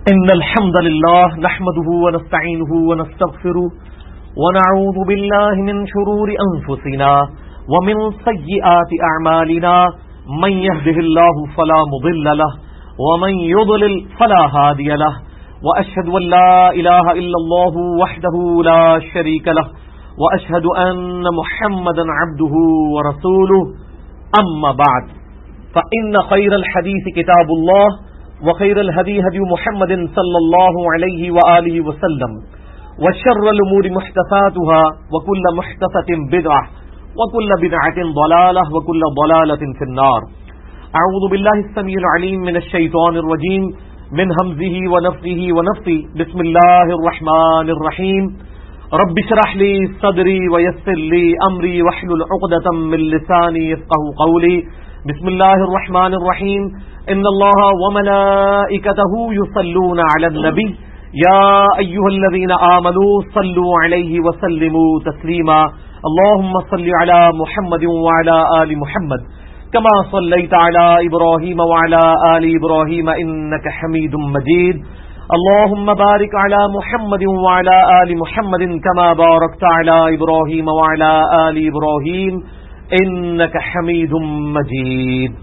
إن الحمد لله نحمده ونستعينه ونستغفره ونعوذ بالله من شرور أنفسنا ومن سيئات أعمالنا من يهده الله فلا مضل له ومن يضلل فلا هادي له وأشهد أن لا إله إلا الله وحده لا شريك له وأشهد أن محمدا عبده ورسوله أما بعد فإن خير الحديث كتاب الله وخير الهدي هدي محمد صلى الله عليه وآله وسلم وشر الأمور محدثاتها وكل محدثة بدعة وكل بدعة ضلالة وكل ضلالة في النار. أعوذ بالله السميع العليم من الشيطان الرجيم من همزه ونفثه ونفثه. بسم الله الرحمن الرحيم. رب اشرح لي صدري ويسر لي أمري واحلل عقدة من لساني يفقهوا قولي. بسم الله الرحمن الرحيم. إن الله وملائكته يصلون على النبي يا أيها الذين آمنوا صلوا عليه وسلموا تسليما. اللهم صل على محمد وعلى آل محمد كما صليت على إبراهيم وعلى آل إبراهيم إنك حميد مجيد. اللهم بارك على محمد وعلى آل محمد كما باركت على إبراهيم وعلى آل إبراهيم إنك حميد مجيد.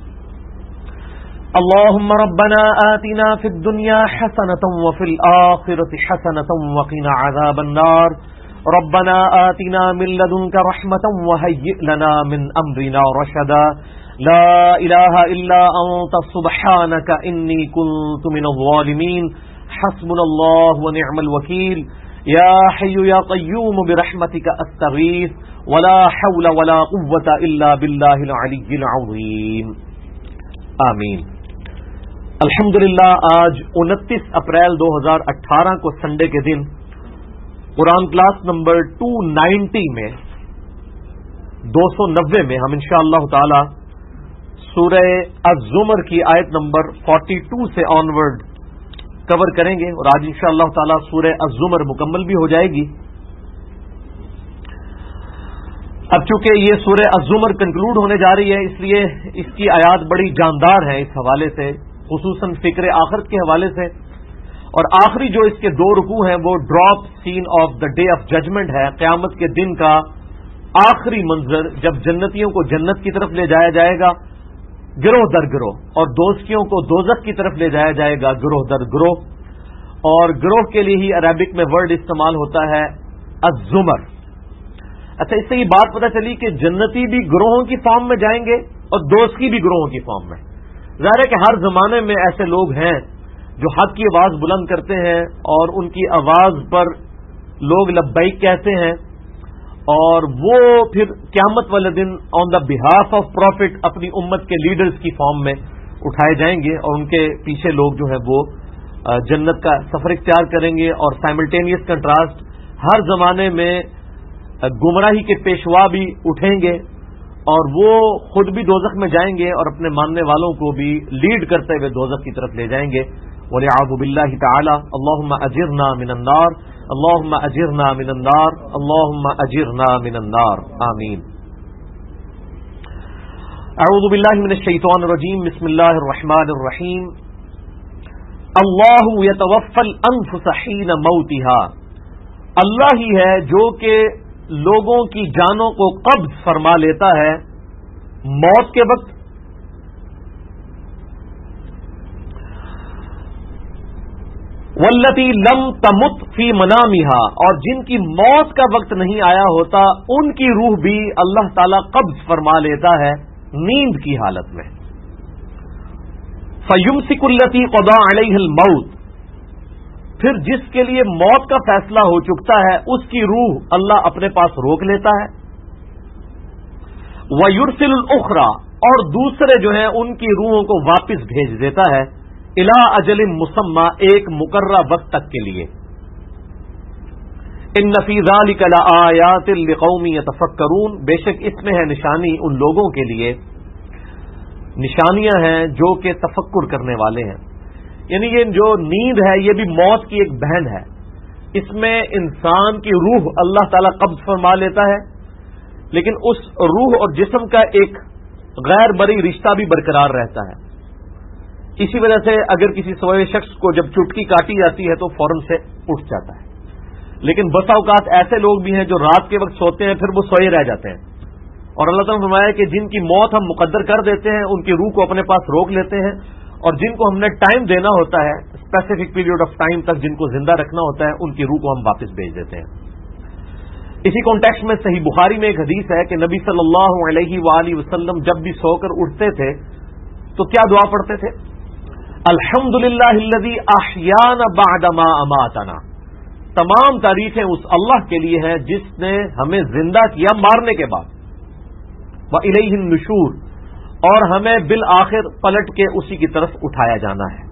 اللهم ربنا آتنا في الدنيا حسنة وفي الآخرة حسنة وقنا عذاب النار. ربنا آتنا من لدنك رحمة وهيئ لنا من أمرنا رشدا. لا إله إلا أنت سبحانك إني كنت من الظالمين. حسبنا الله ونعم الوكيل. يا حي يا قيوم برحمتك أستغيث ولا حول ولا قوة إلا بالله العلي العظيم. آمین. الحمدللہ آج 29 اپریل 2018 کو سنڈے کے دن قرآن کلاس نمبر 290 میں 290 میں ہم انشاءاللہ تعالی سورہ الزمر کی آیت نمبر 42 سے آنورڈ کور کریں گے اور آج انشاءاللہ تعالی سورہ الزمر مکمل بھی ہو جائے گی. اب چونکہ یہ سورہ الزمر کنکلوڈ ہونے جا رہی ہے اس لیے اس کی آیات بڑی جاندار ہیں اس حوالے سے، خصوصاً فکر آخرت کے حوالے سے. اور آخری جو اس کے 2 رکوع ہیں وہ drop scene of the day of judgment ہے، قیامت کے دن کا آخری منظر جب جنتیوں کو جنت کی طرف لے جایا جائے گا گروہ در گروہ اور دوزخیوں کو دوزخ کی طرف لے جایا جائے گا گروہ در گروہ. اور گروہ کے لیے ہی عربک میں ورڈ استعمال ہوتا ہے الزمر. اچھا، اس سے یہ بات پتہ چلی کہ جنتی بھی گروہوں کی فارم میں جائیں گے اور دوزخی بھی گروہوں کی فارم میں. ظاہر ہے کہ ہر زمانے میں ایسے لوگ ہیں جو حق کی آواز بلند کرتے ہیں اور ان کی آواز پر لوگ لبیک کہتے ہیں، اور وہ پھر قیامت والے دن آن دا بہاف آف پروفٹ اپنی امت کے لیڈرز کی فارم میں اٹھائے جائیں گے اور ان کے پیچھے لوگ جو ہے وہ جنت کا سفر اختیار کریں گے. اور سائملٹینیس کنٹراسٹ، ہر زمانے میں گمراہی کے پیشوا بھی اٹھیں گے اور وہ خود بھی دوزخ میں جائیں گے اور اپنے ماننے والوں کو بھی لیڈ کرتے ہوئے دوزخ کی طرف لے جائیں گے. وَلِعَاذُ بِاللَّهِ تَعَالَى. اللهم اجرنا من النار، اللهم اجرنا من النار، اللهم اجرنا من النار. آمین. اعوذ باللہ من الشیطان الرجیم. بسم اللہ الرحمن الرحیم. اللہ یتوفی الانفس حین موتها. اللہ ہی ہے جو کہ لوگوں کی جانوں کو قبض فرما لیتا ہے موت کے وقت. واللتی لم تمت فی منامها. اور جن کی موت کا وقت نہیں آیا ہوتا ان کی روح بھی اللہ تعالی قبض فرما لیتا ہے نیند کی حالت میں. فیمسک التی قضا علیہ الموت. پھر جس کے لیے موت کا فیصلہ ہو چکتا ہے اس کی روح اللہ اپنے پاس روک لیتا ہے. وَيُرْسِلُ الْأُخْرَى. اور دوسرے جو ہیں ان کی روحوں کو واپس بھیج دیتا ہے اِلَىٰ أَجَلٍ مُّسَمَّى، ایک مقررہ وقت تک کے لیے. إِنَّ فِي ذَلِكَ لَآيَاتٍ لِقَوْمٍ يَتَفَكَّرُونَ. بے شک اس میں ہے نشانی ان لوگوں کے لیے، نشانیاں ہیں جو کہ تفکر کرنے والے ہیں. یعنی یہ جو نیند ہے یہ بھی موت کی ایک بہن ہے. اس میں انسان کی روح اللہ تعالیٰ قبض فرما لیتا ہے، لیکن اس روح اور جسم کا ایک غیر مری رشتہ بھی برقرار رہتا ہے. اسی وجہ سے اگر کسی سوئے شخص کو جب چٹکی کاٹی جاتی ہے تو فوراً سے اٹھ جاتا ہے، لیکن بسا اوقات ایسے لوگ بھی ہیں جو رات کے وقت سوتے ہیں پھر وہ سوئے رہ جاتے ہیں، اور اللہ تعالیٰ نے فرمایا کہ جن کی موت ہم مقدر کر دیتے ہیں ان کی روح کو اپنے پاس روک لیتے ہیں، اور جن کو ہم نے ٹائم دینا ہوتا ہے اسپیسیفک پیریڈ آف ٹائم تک جن کو زندہ رکھنا ہوتا ہے ان کی روح کو ہم واپس بھیج دیتے ہیں۔ اسی کانٹیکسٹ میں صحیح بخاری میں ایک حدیث ہے کہ نبی صلی اللہ علیہ وآلہ وسلم جب بھی سو کر اٹھتے تھے تو کیا دعا پڑھتے تھے؟ الحمدللہ الذی احیانا بعد ما اماتنا، تمام تعریفیں اس اللہ کے لیے ہیں جس نے ہمیں زندہ کیا مارنے کے بعد، وإلیہ النشور، اور ہمیں بالآخر پلٹ کے اسی کی طرف اٹھایا جانا ہے۔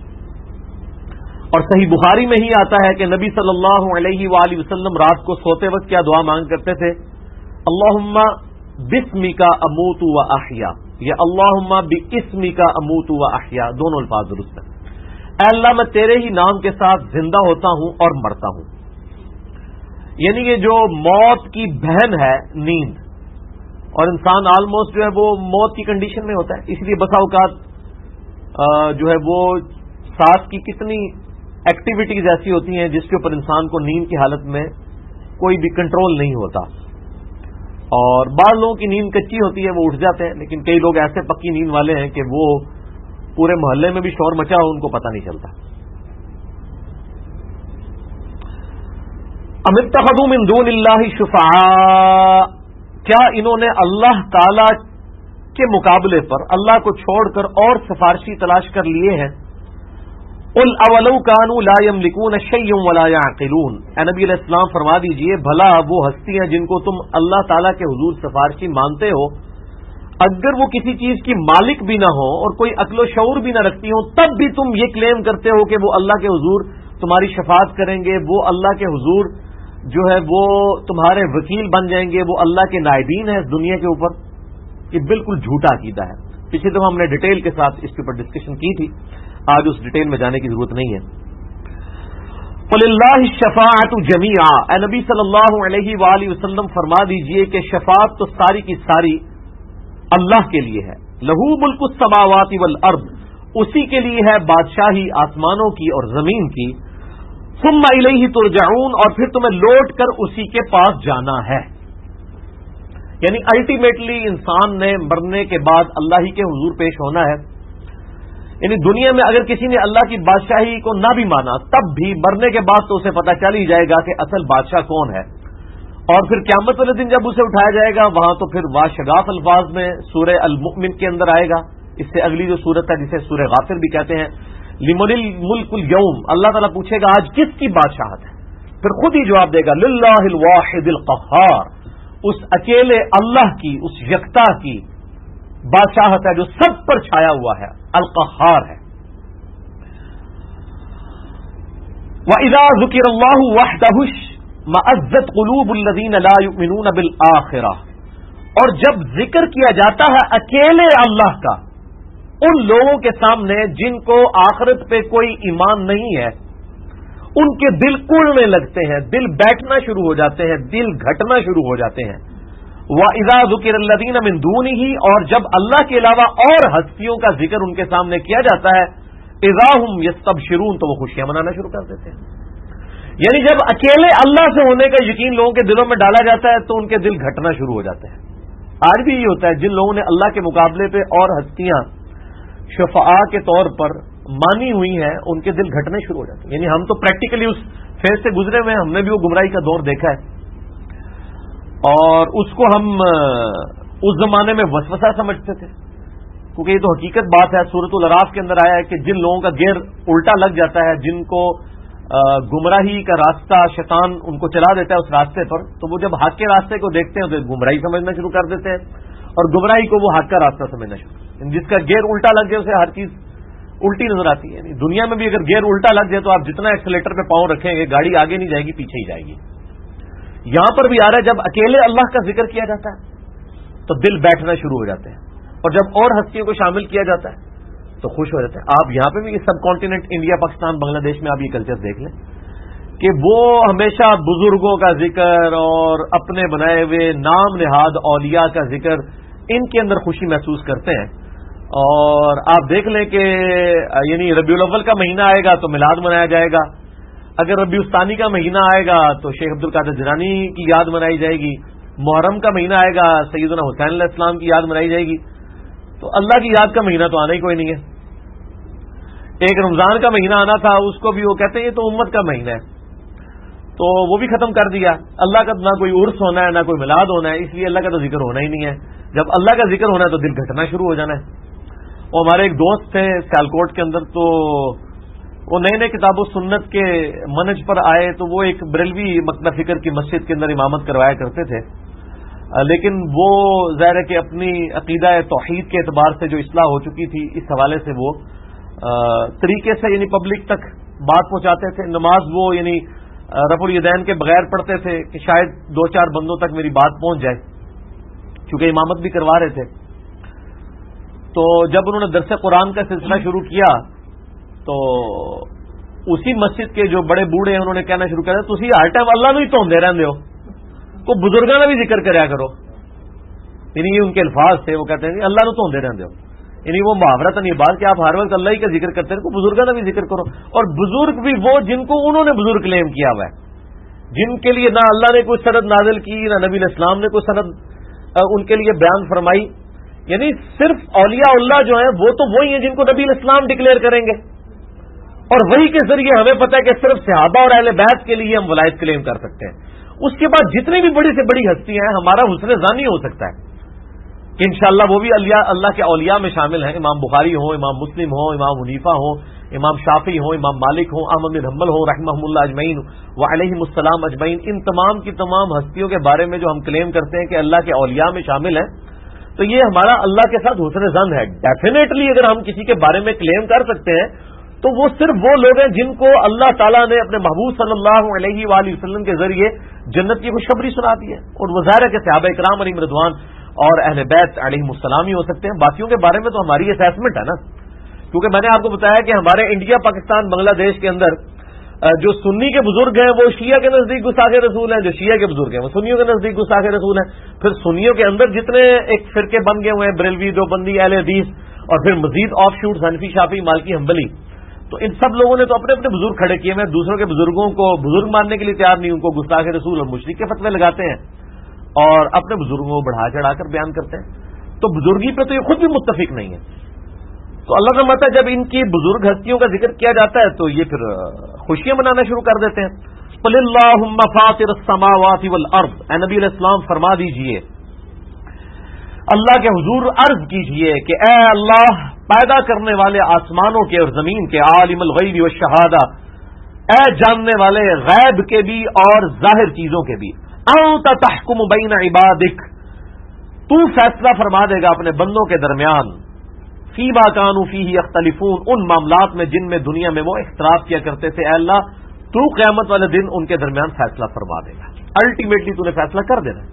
اور صحیح بخاری میں ہی آتا ہے کہ نبی صلی اللہ علیہ وآلہ وسلم رات کو سوتے وقت کیا دعا مانگ کرتے تھے؟ اللہم بسمک اموت و احیا، یا اللہم باسمک اموت و احیا، دونوں الفاظ درست ہیں۔ اے اللہ میں تیرے ہی نام کے ساتھ زندہ ہوتا ہوں اور مرتا ہوں، یعنی یہ جو موت کی بہن ہے نیند، اور انسان آلموسٹ جو ہے وہ موت کی کنڈیشن میں ہوتا ہے، اس لیے بسا اوقات جو ہے وہ ساتھ کی کتنی ایکٹیویٹیز ایسی ہوتی ہیں جس کے اوپر انسان کو نیند کی حالت میں کوئی بھی کنٹرول نہیں ہوتا، اور بعض لوگوں کی نیند کچی ہوتی ہے وہ اٹھ جاتے ہیں، لیکن کئی لوگ ایسے پکی نیند والے ہیں کہ وہ پورے محلے میں بھی شور مچا ہو ان کو پتہ نہیں چلتا۔ ام اتخذوا من دون اللہ شفعاء، کیا انہوں نے اللہ تعالی کے مقابلے پر اللہ کو چھوڑ کر اور سفارشی تلاش کر لیے ہیں؟ قل اولو کانوا لا یملکون شیئا ولا یعقلون، اے نبی علیہ السلام فرما دیجئے بھلا وہ ہستیاں جن کو تم اللہ تعالیٰ کے حضور سفارشی مانتے ہو اگر وہ کسی چیز کی مالک بھی نہ ہو اور کوئی عقل و شعور بھی نہ رکھتی ہوں تب بھی تم یہ کلیم کرتے ہو کہ وہ اللہ کے حضور تمہاری شفاعت کریں گے، وہ اللہ کے حضور جو ہے وہ تمہارے وکیل بن جائیں گے، وہ اللہ کے نائبین ہیں اس دنیا کے اوپر؟ یہ بالکل جھوٹا عقیدہ ہے۔ پچھلی دفعہ ہم نے ڈیٹیل کے ساتھ اس کے اوپر ڈسکشن کی تھی، آج اس ڈیٹیل میں جانے کی ضرورت نہیں ہے۔ وَلِلَّهِ الشَّفَاعَةُ جَمِيعًا، اے نبی صلی اللہ علیہ وآلہ وسلم فرما دیجئے کہ شفاعت تو ساری کی ساری اللہ کے لیے ہے۔ لَهُ مُلْكُ السَّمَاوَاتِ وَالْأَرْضِ، اسی کے لیے ہے بادشاہی آسمانوں کی اور زمین کی۔ ثُمَّ إِلَيْهِ تُرْجَعُونَ، اور پھر تمہیں لوٹ کر اسی کے پاس جانا ہے، یعنی الٹیمیٹلی انسان نے مرنے کے بعد اللہ ہی کے حضور پیش ہونا ہے۔ یعنی دنیا میں اگر کسی نے اللہ کی بادشاہی کو نہ بھی مانا تب بھی مرنے کے بعد تو اسے پتہ چل ہی جائے گا کہ اصل بادشاہ کون ہے، اور پھر قیامت والے دن جب اسے اٹھایا جائے گا وہاں تو پھر واشگاف الفاظ میں سورہ المؤمن کے اندر آئے گا، اس سے اگلی جو سورت ہے جسے سورہ غافر بھی کہتے ہیں، لمن الملک اليوم، اللہ تعالیٰ پوچھے گا آج کس کی بادشاہت ہے، پھر خود ہی جواب دے گا للہ الواحد القہار، اس اکیلے اللہ کی، اس یکتا کی بادشاہت ہے جو سب پر چھایا ہوا ہے، القہار ہے۔ وَإِذَا ذُكِرَ اللَّهُ وَحْدَهُ اشْمَأَزَّتْ قُلُوبُ الَّذِينَ لَا يُؤْمِنُونَ بِالْآخِرَةِ، اور جب ذکر کیا جاتا ہے اکیلے اللہ کا ان لوگوں کے سامنے جن کو آخرت پہ کوئی ایمان نہیں ہے، ان کے دل اڑنے لگتے ہیں، دل بیٹھنا شروع ہو جاتے ہیں، دل گھٹنا شروع ہو جاتے ہیں۔ وَإِذَا ذُكِرَ الَّذِينَ مِن دُونِهِ، اور جب اللہ کے علاوہ اور ہستیوں کا ذکر ان کے سامنے کیا جاتا ہے، اِذَا هُمْ يَسْتَبْشِرُونَ، تو وہ خوشیاں منانا شروع کر دیتے ہیں۔ یعنی جب اکیلے اللہ سے ہونے کا یقین لوگوں کے دلوں میں ڈالا جاتا ہے تو ان کے دل گھٹنا شروع ہو جاتے ہیں۔ آج بھی یہ ہوتا ہے، جن لوگوں نے اللہ کے مقابلے پہ اور ہستیاں شفعاء کے طور پر مانی ہوئی ہیں ان کے دل گھٹنے شروع ہو جاتے ہیں۔ یعنی ہم تو پریکٹیکلی اس فیز سے گزرے ہوئے ہیں، ہم نے بھی وہ گمراہی کا دور دیکھا ہے، اور اس کو ہم اس زمانے میں وسوسہ سمجھتے تھے، کیونکہ یہ تو حقیقت بات ہے۔ سورۃ الاعراف کے اندر آیا ہے کہ جن لوگوں کا گیئر الٹا لگ جاتا ہے، جن کو گمراہی کا راستہ شیطان ان کو چلا دیتا ہے اس راستے پر، تو وہ جب حق کے راستے کو دیکھتے ہیں تو گمراہی سمجھنا شروع کر دیتے ہیں، اور گمراہی کو وہ حق کا راستہ سمجھنا شروع کرتے ہیں۔ جس کا گیئر الٹا لگ جائے اسے ہر چیز الٹی نظر آتی ہے۔ یعنی دنیا میں بھی اگر گیئر الٹا لگ جائے تو آپ جتنا ایکسیلیٹر پہ پاؤں رکھیں گے گاڑی آگے نہیں جائے گی، پیچھے ہی جائے گی۔ یہاں پر بھی آ رہا ہے، جب اکیلے اللہ کا ذکر کیا جاتا ہے تو دل بیٹھنا شروع ہو جاتے ہیں، اور جب اور ہستیوں کو شامل کیا جاتا ہے تو خوش ہو جاتے ہیں۔ آپ یہاں پہ بھی subcontinent India, Pakistan, Bangladesh میں آپ یہ کلچر دیکھ لیں کہ وہ ہمیشہ بزرگوں کا ذکر اور اپنے بنائے ہوئے نام نہاد اولیاء کا ذکر، ان کے اندر خوشی محسوس کرتے ہیں، اور آپ دیکھ لیں کہ یعنی ربیع الاول کا مہینہ آئے گا تو میلاد منایا جائے گا، اگر ربیع الثانی کا مہینہ آئے گا تو شیخ عبد القادر جیلانی کی یاد منائی جائے گی، محرم کا مہینہ آئے گا سیدنا حسین علیہ السلام کی یاد منائی جائے گی. تو اللہ کی یاد کا مہینہ تو آنا ہی کوئی نہیں ہے. ایک رمضان کا مہینہ آنا تھا، اس کو بھی وہ کہتے ہیں یہ تو امت کا مہینہ ہے، تو وہ بھی ختم کر دیا. اللہ کا نہ کوئی عرس ہونا ہے نہ کوئی میلاد ہونا ہے، اس لیے اللہ کا تو ذکر ہونا ہی نہیں ہے. جب اللہ کا ذکر ہونا ہے تو دل گھٹنا شروع ہو جانا ہے. اور ہمارے ایک دوست تھے سیالکوٹ کے اندر، تو وہ نئے نئے کتاب و سنت کے منہج پر آئے، تو وہ ایک بریلوی مکتبہ فکر کی مسجد کے اندر امامت کروایا کرتے تھے، لیکن وہ ظاہر ہے کہ اپنی عقیدہ توحید کے اعتبار سے جو اصلاح ہو چکی تھی، اس حوالے سے وہ طریقے سے یعنی پبلک تک بات پہنچاتے تھے. نماز وہ یعنی رفع الیدین کے بغیر پڑھتے تھے کہ شاید 2-4 بندوں تک میری بات پہنچ جائے، چونکہ امامت بھی کروا رہے تھے. تو جب انہوں نے درس قرآن کا سلسلہ شروع کیا تو اسی مسجد کے جو بڑے بوڑھے ہیں انہوں نے کہنا شروع کیا تھی ہر ٹائم اللہ نو ہی توندے رہندے ہو، کو بزرگاں کا بھی ذکر کریا کرو. یعنی یہ ان کے الفاظ تھے، وہ کہتے ہیں اللہ نو توندے رہندے ہو، یعنی وہ محاورت نہیں بات کہ آپ ہر وقت اللہ ہی کا ذکر کرتے ہیں، کو بزرگاں کا بھی ذکر کرو. اور بزرگ بھی وہ جن کو انہوں نے بزرگ کلیم کیا ہوا ہے، جن کے لیے نہ اللہ نے کوئی سند نازل کی نہ نبی علیہ السلام نے کوئی سند ان کے لیے بیان فرمائی. یعنی صرف اولیاء اللہ جو ہیں وہ تو وہی ہیں جن کو نبی علیہ السلام ڈکلیئر کریں گے، اور وہی کے ذریعے ہمیں پتہ ہے کہ صرف صحابہ اور اہل بیت کے لیے ہم ولایت کلیم کر سکتے ہیں. اس کے بعد جتنی بھی بڑی سے بڑی ہستیاں ہیں ہمارا حسن ظانی ہو سکتا ہے کہ انشاءاللہ وہ بھی اللہ کے اولیاء میں شامل ہیں. امام بخاری ہوں، امام مسلم ہوں، امام حنیفہ ہوں، امام شافعی ہوں، امام مالک ہوں، احمد بن حنبل ہوں رحمہم اللہ اجمعین وعلیہم السلام اجمعین. ان تمام کی تمام ہستیوں کے بارے میں جو ہم کلیم کرتے ہیں کہ اللہ کے اولیاء میں شامل ہیں، تو یہ ہمارا اللہ کے ساتھ حسن ظن ہے. ڈیفینیٹلی اگر ہم کسی کے بارے میں کلیم کر سکتے ہیں تو وہ صرف وہ لوگ ہیں جن کو اللہ تعالیٰ نے اپنے محبوب صلی اللہ علیہ وآلہ وسلم کے ذریعے جنت کی خوشخبری سنا دی ہے. اور وہ ظاہر ہے کہ صحابہ اکرام علیہم رضوان اور اہل بیت علیہم السلام ہی ہو سکتے ہیں. باقیوں کے بارے میں تو ہماری اسیسمنٹ ہے نا، کیونکہ میں نے آپ کو بتایا کہ ہمارے انڈیا، پاکستان، بنگلہ دیش کے اندر جو سنی کے بزرگ ہیں وہ شیعہ کے نزدیک گستاخ رسول ہیں، جو شیعہ کے بزرگ ہیں وہ سنیوں کے نزدیک گستاخ رسول ہیں. پھر سنیوں کے اندر جتنے ایک فرقے بن گئے ہوئے ہیں، بریلوی، دیوبندی، اہل حدیث، اور پھر مزید آف شوٹ حنفی، شافعی، مالکی، حنبلی، تو ان سب لوگوں نے تو اپنے اپنے بزرگ کھڑے کیے ہیں. دوسروں کے بزرگوں کو بزرگ ماننے کے لیے تیار نہیں، ان کو گستاخ رسول اور مشرک کے فتوے لگاتے ہیں اور اپنے بزرگوں کو بڑھا چڑھا کر بیان کرتے ہیں. تو بزرگی پہ تو یہ خود بھی متفق نہیں ہے. تو اللہ کا مت ہے جب ان کی بزرگ ہستیوں کا ذکر کیا جاتا ہے تو یہ پھر خوشیاں منانا شروع کر دیتے ہیں. قل اللہم فاطر السماوات والارض، اے نبی علیہ السلام فرما دیجئے، اللہ کے حضور عرض کیجئے کہ اے اللہ پیدا کرنے والے آسمانوں کے اور زمین کے، عالم الغیب والشہادہ، اے جاننے والے غیب کے بھی اور ظاہر چیزوں کے بھی، انت تحکم بین عبادک، تو فیصلہ فرما دے گا اپنے بندوں کے درمیان، فیما کانوا فیہ یختلفون، ان معاملات میں جن میں دنیا میں وہ اختلاف کیا کرتے تھے، اے اللہ تو قیامت والے دن ان کے درمیان فیصلہ فرما دے گا. الٹیمیٹلی تو نے فیصلہ کر دینا.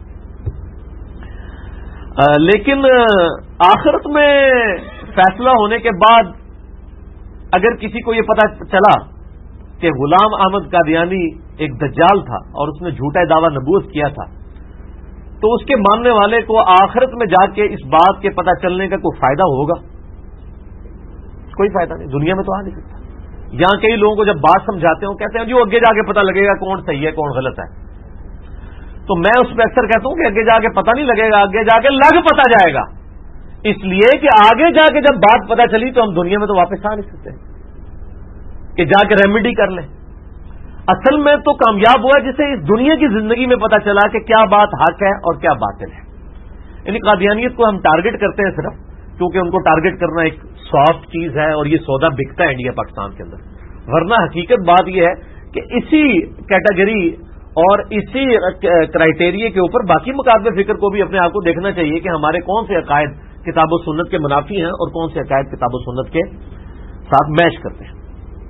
لیکن آخرت میں فیصلہ ہونے کے بعد اگر کسی کو یہ پتہ چلا کہ غلام احمد قادیانی ایک دجال تھا اور اس نے جھوٹا دعویٰ نبوت کیا تھا، تو اس کے ماننے والے کو آخرت میں جا کے اس بات کے پتہ چلنے کا کوئی فائدہ ہوگا؟ کوئی فائدہ نہیں، دنیا میں تو آ نہیں سکتا. یہاں کئی لوگوں کو جب بات سمجھاتے ہیں کہتے ہیں جو اگے جا کے پتہ لگے گا کون صحیح ہے کون غلط ہے. تو میں اس پہ اکثر کہتا ہوں کہ اگے جا کے پتہ نہیں لگے گا، اگے جا کے لگ پتہ جائے گا. اس لیے کہ آگے جا کے جب بات پتہ چلی تو ہم دنیا میں تو واپس آ نہیں سکتے کہ جا کے ریمیڈی کر لیں. اصل میں تو کامیاب ہوا جسے اس دنیا کی زندگی میں پتہ چلا کہ کیا بات حق ہے اور کیا باطل ہے. یعنی قادیانیت کو ہم ٹارگٹ کرتے ہیں صرف کیونکہ ان کو ٹارگٹ کرنا ایک سافٹ چیز ہے اور یہ سودا بکتا ہے انڈیا پاکستان کے اندر. ورنہ حقیقت بات یہ ہے کہ اسی کیٹیگری اور اسی کرائٹیریا کے اوپر باقی مقابلے فکر کو بھی اپنے آپ کو دیکھنا چاہیے کہ ہمارے کون سے عقائد کتاب و سنت کے منافی ہیں اور کون سے عقائد کتاب و سنت کے ساتھ میچ کرتے ہیں.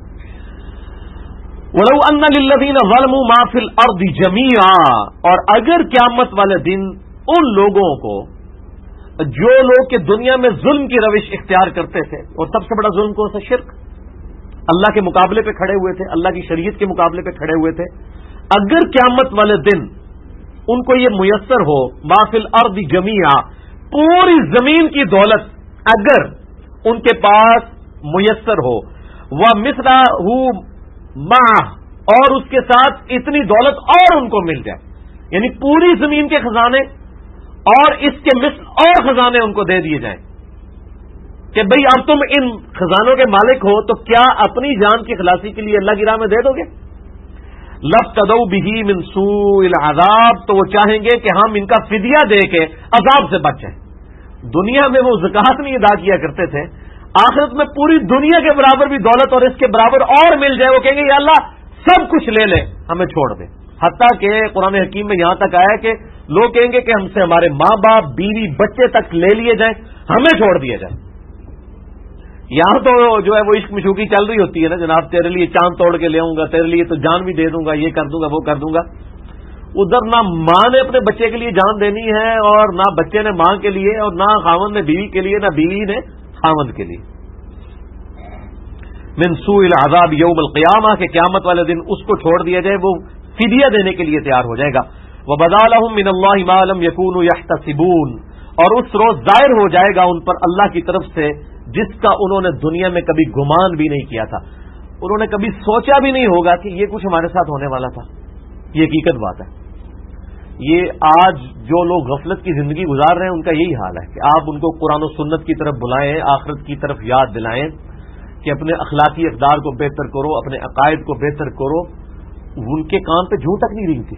وَلَوْ أَنَّ لِلَّذِينَ ظَلَمُوا مَا فِي الْأَرْضِ جَمِيعًا، اور اگر قیامت والے دن ان لوگوں کو جو لوگ کہ دنیا میں ظلم کی روش اختیار کرتے تھے، اور سب سے بڑا ظلم کون سا؟ شرک. اللہ کے مقابلے پہ کھڑے ہوئے تھے، اللہ کی شریعت کے مقابلے پہ کھڑے ہوئے تھے. اگر قیامت والے دن ان کو یہ میسر ہو ما فی الارض جمیعا، پوری زمین کی دولت اگر ان کے پاس میسر ہو، وَمِثْلَهُ مَعَهُ، اور اس کے ساتھ اتنی دولت اور ان کو مل جائے، یعنی پوری زمین کے خزانے اور اس کے مثل اور خزانے ان کو دے دیے جائیں کہ بھئی اب تم ان خزانوں کے مالک ہو تو کیا اپنی جان کی خلاصی کے لیے اللہ کی راہ میں دے دو گے؟ لَفْتَدَوْا بِهِ مِنْ سُوءِ الْعَذَابِ، تو وہ چاہیں گے کہ ہم ان کا فدیہ دے کے عذاب سے بچ جائیں۔ دنیا میں وہ زکوٰۃ نہیں ادا کیا کرتے تھے، آخرت میں پوری دنیا کے برابر بھی دولت اور اس کے برابر اور مل جائے، وہ کہیں گے یا اللہ سب کچھ لے لے، ہمیں چھوڑ دے۔ حتیٰ کہ قرآن حکیم میں یہاں تک آیا کہ لوگ کہیں گے کہ ہم سے ہمارے ماں باپ، بیوی، بچے تک لے لیے جائیں، ہمیں چھوڑ دیا جائے۔ یہاں تو جو ہے وہ عشق مشوقی چل رہی ہوتی ہے نا، جناب تیرے لیے چاند توڑ کے لے آؤں گا، تیرے لیے تو جان بھی دے دوں گا، یہ کر دوں گا، وہ کر دوں گا۔ ادھر نہ ماں نے اپنے بچے کے لیے جان دینی ہے، اور نہ بچے نے ماں کے لیے، اور نہ خاوند نے بیوی کے لیے، نہ بیوی نے خاوند کے لیے۔ من سوء العذاب یوم القیامہ، کہ قیامت والے دن اس کو چھوڑ دیا جائے، وہ فدیہ دینے کے لیے تیار ہو جائے گا۔ وَبَدَا لَهُم مِّنَ اللَّهِ مَا لَمْ يَكُونُوا يَحْتَسِبُونَ، اور اس روز ظاہر ہو جائے گا ان پر اللہ کی طرف سے جس کا انہوں نے دنیا میں کبھی گمان بھی نہیں کیا تھا، انہوں نے کبھی سوچا بھی نہیں ہوگا کہ یہ کچھ ہمارے ساتھ ہونے والا تھا۔ یہ حقیقت بات ہے۔ یہ آج جو لوگ غفلت کی زندگی گزار رہے ہیں ان کا یہی حال ہے کہ آپ ان کو قرآن و سنت کی طرف بلائیں، آخرت کی طرف یاد دلائیں کہ اپنے اخلاقی اقدار کو بہتر کرو، اپنے عقائد کو بہتر کرو، ان کے کان پہ جوں تک نہیں رینگتی۔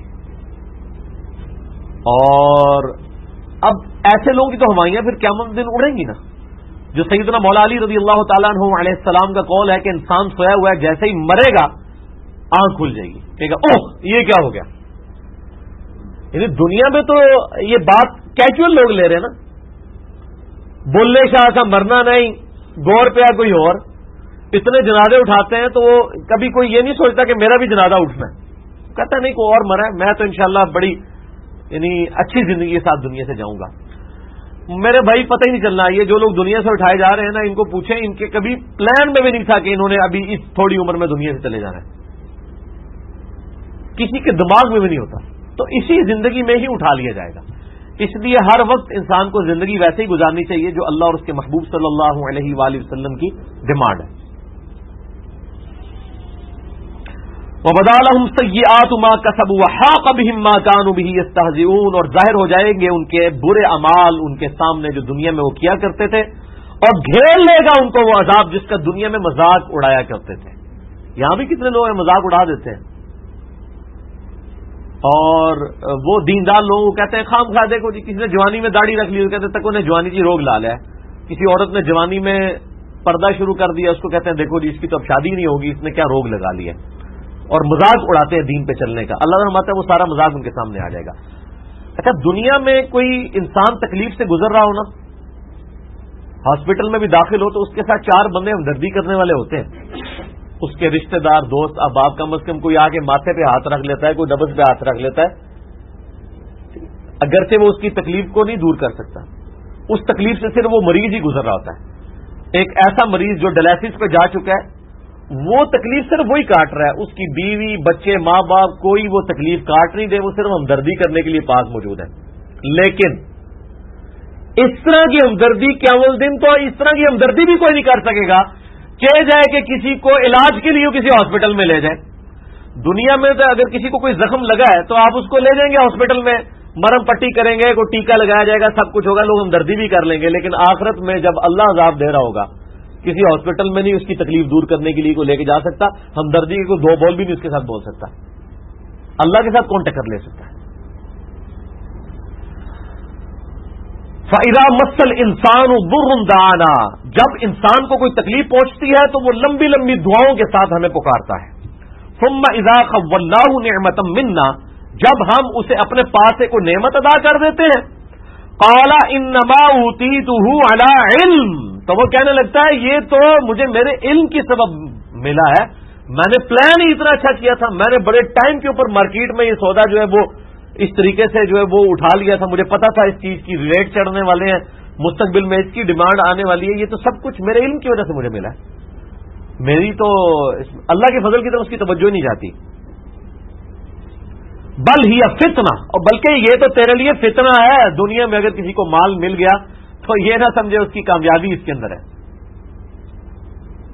اور اب ایسے لوگوں کی تو ہوائیاں پھر قیامت دن اڑیں گی نا، جو سیدنا مولا علی رضی اللہ تعالیٰ عنہ علیہ السلام کا قول ہے کہ انسان سویا ہوا ہے، جیسے ہی مرے گا آنکھ کھل جائے گی، کہے گا اوہ یہ کیا ہو گیا۔ یعنی دنیا میں تو یہ بات کیجول لوگ لے رہے ہیں نا، بولنے شاہ کا مرنا نہیں، گور پہ کوئی اور، اتنے جنازے اٹھاتے ہیں تو وہ کبھی کوئی یہ نہیں سوچتا کہ میرا بھی جنازہ اٹھنا ہے، کہتا نہیں کوئی اور مرا ہے، میں تو انشاءاللہ بڑی یعنی اچھی زندگی کے ساتھ دنیا سے جاؤں گا۔ میرے بھائی پتہ ہی نہیں چلنا، یہ جو لوگ دنیا سے اٹھائے جا رہے ہیں نا، ان کو پوچھیں ان کے کبھی پلان میں بھی نہیں تھا کہ انہوں نے ابھی اس تھوڑی عمر میں دنیا سے چلے جانا ہے، کسی کے دماغ میں بھی نہیں ہوتا، تو اسی زندگی میں ہی اٹھا لیا جائے گا۔ اس لیے ہر وقت انسان کو زندگی ویسے ہی گزارنی چاہیے جو اللہ اور اس کے محبوب صلی اللہ علیہ وآلہ وسلم کی ڈیمانڈ ہے۔ وَبَدَا لَهُمْ سَيِّئَاتُ مَا كَسَبُوا وَحَاقَ بِهِم مَّا كَانُوا بِهِ يَسْتَهْزِئُونَ، اور ظاہر ہو جائیں گے ان کے برے اعمال ان کے سامنے جو دنیا میں وہ کیا کرتے تھے، اور گھیر لے گا ان کو وہ عذاب جس کا دنیا میں مذاق اڑایا کرتے تھے۔ یہاں بھی کتنے لوگ ہیں مذاق اڑا دیتے ہیں، اور وہ دیندار لوگوں کو کہتے ہیں خام خواہ دیکھو جی، کسی نے جوانی میں داڑھی رکھ لی، کہتے ہیں تک انہیں جوانی کی روگ لا لیا ہے، کسی عورت نے جوانی میں پردہ شروع کر دیا، اس کو کہتے ہیں دیکھو جی اس کی تو اب شادی نہیں ہوگی، اس نے کیا روگ لگا لیا، اور مذاق اڑاتے ہیں دین پہ چلنے کا۔ اللہ فرماتا ہے وہ سارا مذاق ان کے سامنے آ جائے گا۔ اچھا دنیا میں کوئی انسان تکلیف سے گزر رہا ہو نا، ہاسپٹل میں بھی داخل ہو تو اس کے ساتھ چار بندے ہمدردی کرنے والے ہوتے ہیں، اس کے رشتہ دار، دوست، احباب، کم از کم کوئی آ کے ماتھے پہ ہاتھ رکھ لیتا ہے، کوئی نبض پہ ہاتھ رکھ لیتا ہے، اگرچہ وہ اس کی تکلیف کو نہیں دور کر سکتا، اس تکلیف سے صرف وہ مریض ہی گزر رہا ہوتا ہے۔ ایک ایسا مریض جو ڈائلسس پہ جا چکا ہے، وہ تکلیف صرف وہی کاٹ رہا ہے، اس کی بیوی، بچے، ماں باپ کوئی وہ تکلیف کاٹ نہیں دے، وہ صرف ہمدردی کرنے کے لیے پاس موجود ہے۔ لیکن اس طرح کی ہمدردی قیامت دن تو اس طرح کی ہمدردی بھی کوئی نہیں کر سکے گا کہ جائے کہ کسی کو علاج کے لیے کسی ہاسپٹل میں لے جائیں۔ دنیا میں تو اگر کسی کو کوئی زخم لگا ہے تو آپ اس کو لے جائیں گے ہاسپٹل میں، مرم پٹی کریں گے، کوئی ٹیکا لگایا جائے گا، سب کچھ ہوگا، لوگ ہمدردی بھی کر لیں گے۔ لیکن آخرت میں جب اللہ عذاب دے رہا ہوگا، کسی ہاسپٹل میں نہیں اس کی تکلیف دور کرنے کے لیے کوئی لے کے جا سکتا، ہمدردی کے کوئی دو بول بھی نہیں اس کے ساتھ بول سکتا، اللہ کے ساتھ کون ٹکر لے سکتا ہے۔ فَإِذَا مَسَّ الْإِنسَانُ ضُرٌّ دَعَانَا، جب انسان کو کوئی تکلیف پہنچتی ہے تو وہ لمبی لمبی دعاؤں کے ساتھ ہمیں پکارتا ہے۔ ثُمَّ إِذَا خَوَّلْنَاهُ نِعْمَةً مِنَّا، جب ہم اسے اپنے پاس سے کوئی نعمت ادا کر دیتے ہیں، قَالَ إِنَّمَا أُوتِيتُهُ عَلَىٰ عِلْمٍ، تو وہ کہنے لگتا ہے یہ تو مجھے میرے علم کی سبب ملا ہے، میں نے پلان ہی اتنا اچھا کیا تھا، میں نے بڑے ٹائم کے اوپر مارکیٹ میں یہ سودا جو ہے وہ اس طریقے سے جو ہے وہ اٹھا لیا تھا، مجھے پتا تھا اس چیز کی ریٹ چڑھنے والے ہیں، مستقبل میں اس کی ڈیمانڈ آنے والی ہے، یہ تو سب کچھ میرے علم کی وجہ سے مجھے ملا ہے، میری تو اللہ کے فضل کی طرف اس کی توجہ نہیں جاتی۔ بل ہی فتنہ، اور بلکہ یہ تو تیرے لیے فتنہ ہے، دنیا میں اگر کسی کو مال مل گیا تو یہ نہ سمجھے اس کی کامیابی اس کے اندر ہے،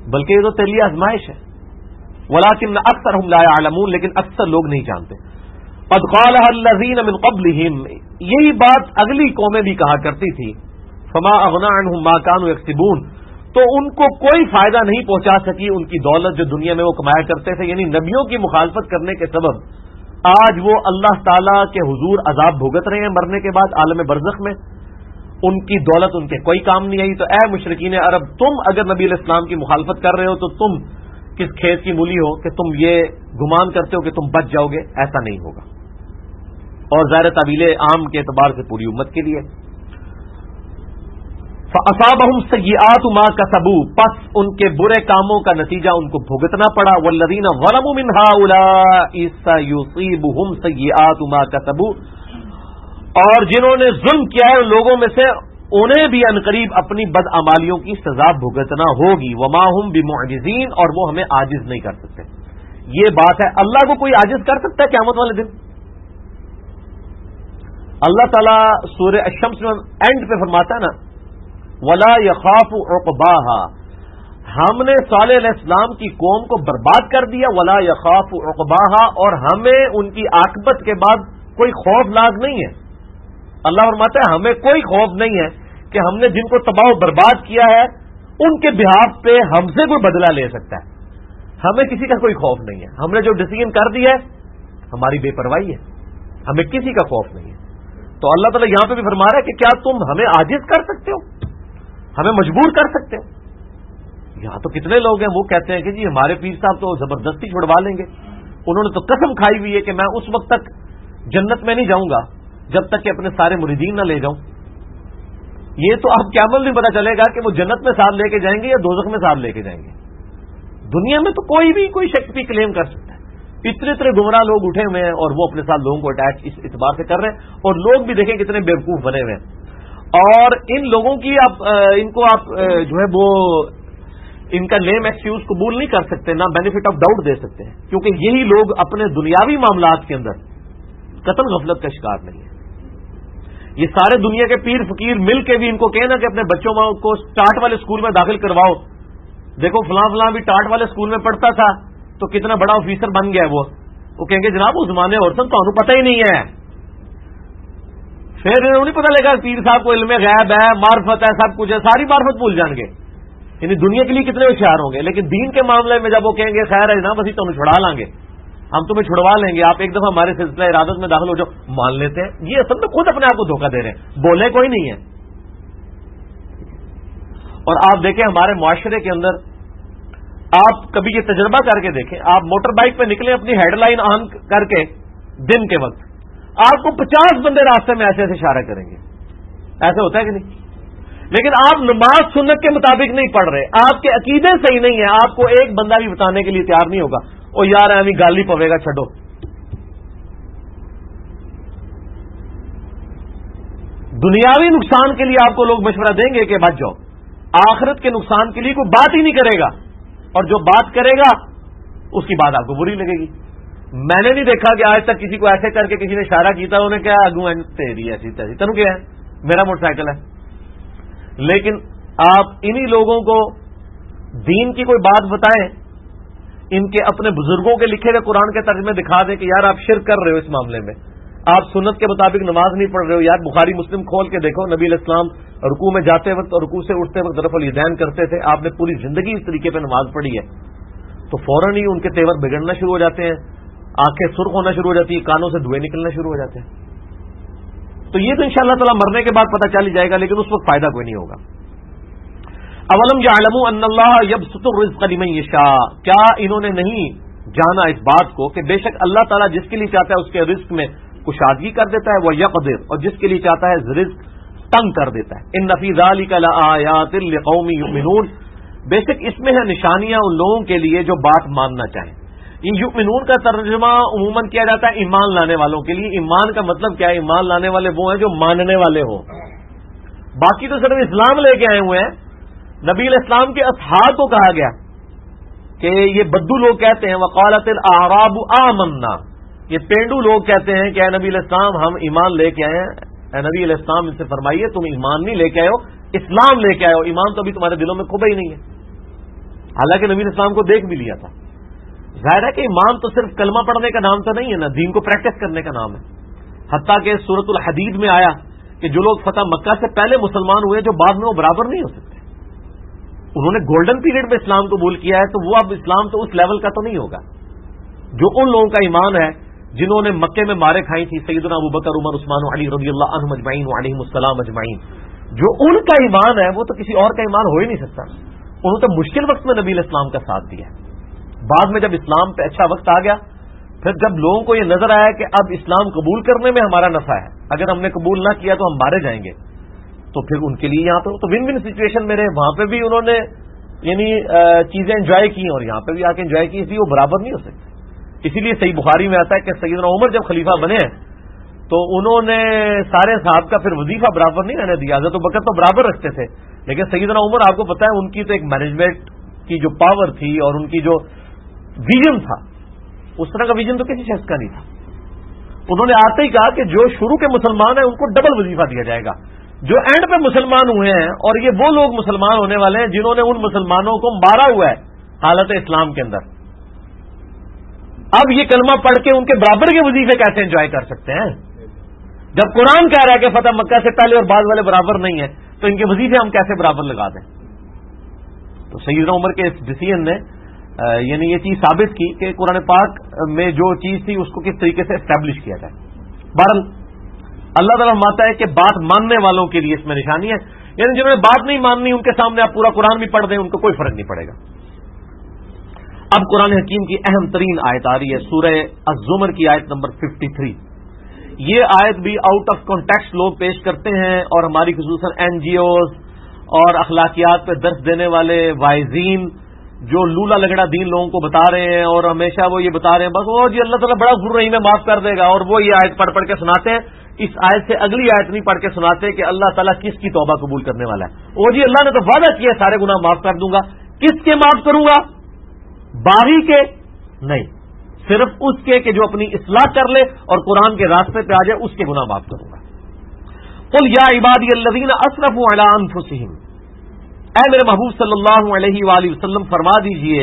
بلکہ یہ تو تیرے لیے آزمائش ہے. ولکن اکثرهم لا يعلمون، لیکن اکثر لوگ نہیں جانتے. قد قالها الذين من قبلهم، یہی بات اگلی قومیں بھی کہا کرتی تھی. فما اغنى عنهم ما كانوا يكسبون، تو ان کو کوئی فائدہ نہیں پہنچا سکی ان کی دولت جو دنیا میں وہ کمایا کرتے تھے. یعنی نبیوں کی مخالفت کرنے کے سبب آج وہ اللہ تعالیٰ کے حضور عذاب بھگت رہے ہیں مرنے کے بعد عالم برزخ میں. ان کی دولت ان کے کوئی کام نہیں آئی. تو اے مشرکین عرب، تم اگر نبی علیہ السلام کی مخالفت کر رہے ہو تو تم کس کھیت کی مولی ہو کہ تم یہ گمان کرتے ہو کہ تم بچ جاؤ گے. ایسا نہیں ہوگا. اور ظاہر تعبیل عام کے اعتبار سے پوری امت کے لیے. فَأَصَابَهُمْ سَيِّئَاتُ مَا كَسَبُوا، پس ان کے برے کاموں کا نتیجہ ان کو بھگتنا پڑا. وَالَّذِينَ ظَلَمُوا مِنْ هَؤُلَاءِ سَيُصِيبُهُمْ سَيِّئَاتُ مَا كَسَبُوا، اور جنہوں نے ظلم کیا ہے ان لوگوں میں سے انہیں بھی عنقریب اپنی بدعمالیوں کی سزا بھگتنا ہوگی. وَمَا هُمْ بِمُعْجِزِينَ، اور وہ ہمیں عاجز نہیں کر سکتے. یہ بات ہے. اللہ کو کوئی عاجز کر سکتا ہے قیامت والے دن؟ اللہ تعالیٰ سورہ الشمس میں اینڈ پہ فرماتا ہے نا، وَلَا يَخَافُ عُقْبَاهَا، ہم نے صالح علیہ السلام کی قوم کو برباد کر دیا. وَلَا يَخَافُ عُقْبَاهَا، اور ہمیں ان کی عاقبت کے بعد کوئی خوف لاگ نہیں ہے. اللہ فرماتا ہے ہمیں کوئی خوف نہیں ہے کہ ہم نے جن کو تباہ و برباد کیا ہے ان کے بہاف پہ ہم سے کوئی بدلہ لے سکتا ہے. ہمیں کسی کا کوئی خوف نہیں ہے. ہم نے جو ڈیسیژن کر دیا ہے ہماری بے پرواہی ہے، ہمیں کسی کا خوف نہیں ہے. تو اللہ تعالیٰ یہاں پہ بھی فرما رہا ہے کہ کیا تم ہمیں عاجز کر سکتے ہو، ہمیں مجبور کر سکتے ہو؟ یہاں تو کتنے لوگ ہیں وہ کہتے ہیں کہ جی ہمارے پیر صاحب تو زبردستی چھڑوا لیں گے. انہوں نے تو قسم کھائی ہوئی ہے کہ میں اس وقت تک جنت میں نہیں جاؤں گا جب تک کہ اپنے سارے مریدین نہ لے جاؤں. یہ تو اب قیامت نہیں پتا چلے گا کہ وہ جنت میں ساتھ لے کے جائیں گے یا دوزخ میں ساتھ لے کے جائیں گے. دنیا میں تو کوئی بھی کوئی شخص بھی کلیم کر سکتا ہے. اتنے گمراہ لوگ اٹھے ہوئے ہیں اور وہ اپنے ساتھ لوگوں کو اٹیچ اس اعتبار سے کر رہے ہیں. اور لوگ بھی دیکھیں کتنے بیوقوف بنے ہوئے ہیں. اور ان لوگوں کی ان کو آپ جو ہے وہ ان کا لیم ایکسکیوز قبول نہیں کر سکتے، نہ بینیفٹ آف ڈاؤٹ دے سکتے ہیں، کیونکہ یہی لوگ اپنے دنیاوی معاملات کے اندر قتل غفلت کا شکار نہیں ہے. یہ سارے دنیا کے پیر فقیر مل کے بھی ان کو کہنا کہ اپنے بچوں کو ٹاٹ والے اسکول میں داخل کرواؤ. دیکھو فلاں فلاں بھی ٹاٹ والے اسکول میں پڑھتا تھا تو کتنا بڑا آفیسر بن گیا. وہ کہیں گے جناب اس زمانے اور سن تو پتہ ہی نہیں ہے. پھر انہیں نہیں پتہ لگا پیر صاحب کو علم غیب ہے، معرفت ہے، سب کچھ ہے، ساری معرفت بھول جان گے. یعنی دنیا کے لیے کتنے ہوشیار ہوں گے، لیکن دین کے معاملے میں جب وہ کہیں گے خیر ہے جناب اسی تمہیں چھڑا لیں گے، ہم تمہیں چھڑوا لیں گے، آپ ایک دفعہ ہمارے سلسلہ ارادت میں داخل ہو جاؤ، مان لیتے ہیں. یہ اصل میں خود اپنے آپ کو دھوکہ دے رہے ہیں، بولے کوئی نہیں ہے. اور آپ دیکھیں ہمارے معاشرے کے اندر آپ کبھی یہ تجربہ کر کے دیکھیں، آپ موٹر بائک پہ نکلیں اپنی ہیڈ لائن آن کر کے دن کے وقت، آپ کو 50 بندے راستے میں ایسے ایسے اشارہ کریں گے. ایسے ہوتا ہے کہ نہیں؟ لیکن آپ نماز سنت کے مطابق نہیں پڑھ رہے، آپ کے عقیدے صحیح نہیں ہیں، آپ کو ایک بندہ بھی بتانے کے لیے تیار نہیں ہوگا. او یار ایویں گال ہی پوے گا، چھڈو. دنیاوی نقصان کے لیے آپ کو لوگ مشورہ دیں گے کہ بچ جاؤ، آخرت کے نقصان کے لیے کوئی بات ہی نہیں کرے گا، اور جو بات کرے گا اس کی بات آپ کو بری لگے گی. میں نے نہیں دیکھا کہ آج تک کسی کو ایسے کر کے کسی نے اشارہ کیا انہوں نے کیا اگو تیری ایسی تیسی تنو کیا ہے، میرا موٹر سائیکل ہے. لیکن آپ انہی لوگوں کو دین کی کوئی بات بتائیں، ان کے اپنے بزرگوں کے لکھے ہوئے قرآن کے ترجمے دکھا دیں کہ یار آپ شرک کر رہے ہو اس معاملے میں، آپ سنت کے مطابق نماز نہیں پڑھ رہے ہو. یار بخاری مسلم کھول کے دیکھو، نبی علیہ السلام رکوع میں جاتے وقت اور رکوع سے اٹھتے وقت رفع الیدین کرتے تھے. آپ نے پوری زندگی اس طریقے پہ نماز پڑھی ہے، تو فوراً ہی ان کے تیور بگڑنا شروع ہو جاتے ہیں، آنکھیں سرخ ہونا شروع ہو جاتی ہیں، کانوں سے دھوئیں نکلنا شروع ہو جاتے ہیں. تو یہ تو انشاءاللہ تعالی مرنے کے بعد پتہ چل ہی جائے گا، لیکن اس وقت فائدہ کوئی نہیں ہوگا. اولم یعلموا ان اللہ یبسط الرزق لمن یشاء، کیا انہوں نے نہیں جانا اس بات کو کہ بے شک اللہ تعالیٰ جس کے لیے چاہتا ہے اس کے رزق میں کشادگی کر دیتا ہے، وہ یقدر، اور جس کے لیے چاہتا ہے رزق تنگ کر دیتا ہے. ان فی ذلک لآیات لقوم یؤمنون، بے شک اس میں ہے نشانیاں ان لوگوں کے لیے جو بات ماننا چاہیں. یہ یؤمنون کا ترجمہ عموماً کیا جاتا ہے ایمان لانے والوں کے لیے. ایمان کا مطلب کیا ہے؟ ایمان لانے والے وہ ہیں جو ماننے والے ہوں. باقی تو صرف اسلام لے کے آئے ہوئے ہیں. نبی علیہ السلام کے اصحاب کو کہا گیا کہ یہ بدو لوگ کہتے ہیں وقالت الاعراب آمنا، یہ پینڈو لوگ کہتے ہیں کہ اے نبی علیہ السلام ہم ایمان لے کے آئے ہیں. اے نبی علیہ السلام ان سے فرمائیے تم ایمان نہیں لے کے آئے ہو، اسلام لے کے آئے ہو، ایمان تو ابھی تمہارے دلوں میں کھبا ہی نہیں ہے. حالانکہ نبی اسلام کو دیکھ بھی لیا تھا. ظاہر ہے کہ ایمان تو صرف کلمہ پڑھنے کا نام تو نہیں ہے نا، دین کو پریکٹس کرنے کا نام ہے. حتیٰ کہ سورۃ الحدید میں آیا کہ جو لوگ فتح مکہ سے پہلے مسلمان ہوئے جو بعد میں وہ برابر نہیں ہو سکتے. انہوں نے گولڈن پیریڈ میں اسلام قبول کیا ہے تو وہ اب اسلام تو اس لیول کا تو نہیں ہوگا جو ان لوگوں کا ایمان ہے جنہوں نے مکے میں مارے کھائی تھی سیدنا ابوبکر، عمر، عثمان و علی رضی اللہ عنہم اجمعین وعلیہم السلام اجمعین. جو ان کا ایمان ہے وہ تو کسی اور کا ایمان ہو ہی نہیں سکتا. انہوں نے تو مشکل وقت میں نبی علیہ السلام کا ساتھ دیا. بعد میں جب اسلام پہ اچھا وقت آ گیا، پھر جب لوگوں کو یہ نظر آیا کہ اب اسلام قبول کرنے میں ہمارا نفع ہے، اگر ہم نے قبول نہ کیا تو ہم مارے جائیں گے، تو پھر ان کے لیے یہاں پہ تو ون ون سچویشن میں رہے. وہاں پہ بھی انہوں نے یعنی چیزیں انجوائے کی اور یہاں پہ بھی آ کے انجوائے کی، اس لیے وہ برابر نہیں ہو سکتے. اسی لیے صحیح بخاری میں آتا ہے کہ سیدنا عمر جب خلیفہ بنے تو انہوں نے سارے صاحب کا پھر وظیفہ برابر نہیں رہنے دیا. حضرت ابوبکر تو برابر رکھتے تھے، لیکن سیدنا عمر آپ کو پتا ہے ان کی تو ایک مینجمنٹ کی جو پاور تھی اور ان کی جو ویژن تھا، اس طرح کا ویژن تو کسی شخص کا نہیں تھا. انہوں نے آتے ہی کہا کہ جو شروع کے مسلمان ہیں ان کو ڈبل وظیفہ دیا جائے گا، جو اینڈ پہ مسلمان ہوئے ہیں، اور یہ وہ لوگ مسلمان ہونے والے ہیں جنہوں نے ان مسلمانوں کو مارا ہوا ہے حالت اسلام کے اندر. اب یہ کلمہ پڑھ کے ان کے برابر کے وظیفے کیسے انجوائے کر سکتے ہیں جب قرآن کہہ رہا ہے کہ فتح مکہ سے پہلے اور بعد والے برابر نہیں ہیں، تو ان کے وظیفے ہم کیسے برابر لگا دیں؟ تو سیدنا عمر کے اس ڈیسیژن نے یعنی یہ چیز ثابت کی کہ قرآن پاک میں جو چیز تھی اس کو کس طریقے سے اسٹیبلش کیا جائے. بہرحال اللہ تعالیٰ فرماتا ہے کہ بات ماننے والوں کے لیے اس میں نشانی ہے، یعنی جنہوں نے بات نہیں ماننی ان کے سامنے آپ پورا قرآن بھی پڑھ دیں ان کو کوئی فرق نہیں پڑے گا. اب قرآن حکیم کی اہم ترین آیت آ رہی ہے، سورہ الزمر کی آیت نمبر 53. یہ آیت بھی آؤٹ آف کانٹیکسٹ لوگ پیش کرتے ہیں، اور ہماری خصوصاً این جی اوز اور اخلاقیات پہ درس دینے والے وائزین جو لولا لگڑا دین لوگوں کو بتا رہے ہیں اور ہمیشہ وہ یہ بتا رہے ہیں بس وہ جی اللہ تعالیٰ بڑا غفور رحیم ہے معاف کر دے گا، اور وہ یہ آیت پڑھ پڑھ کے سناتے ہیں. اس آیت سے اگلی آیت نہیں پڑھ کے سناتے کہ اللہ تعالیٰ کس کی توبہ قبول کرنے والا ہے. وہ جی اللہ نے تو وعدہ کیا ہے سارے گناہ معاف کر دوں گا. کس کے معاف کروں گا؟ باغی کے نہیں، صرف اس کے کہ جو اپنی اصلاح کر لے اور قرآن کے راستے پہ آ جائے، اس کے گناہ معاف کروں گا. قل یا عبادی الذین اسرفوا علی انفسہم، اے میرے محبوب صلی اللہ علیہ وآلہ وسلم فرما دیجئے،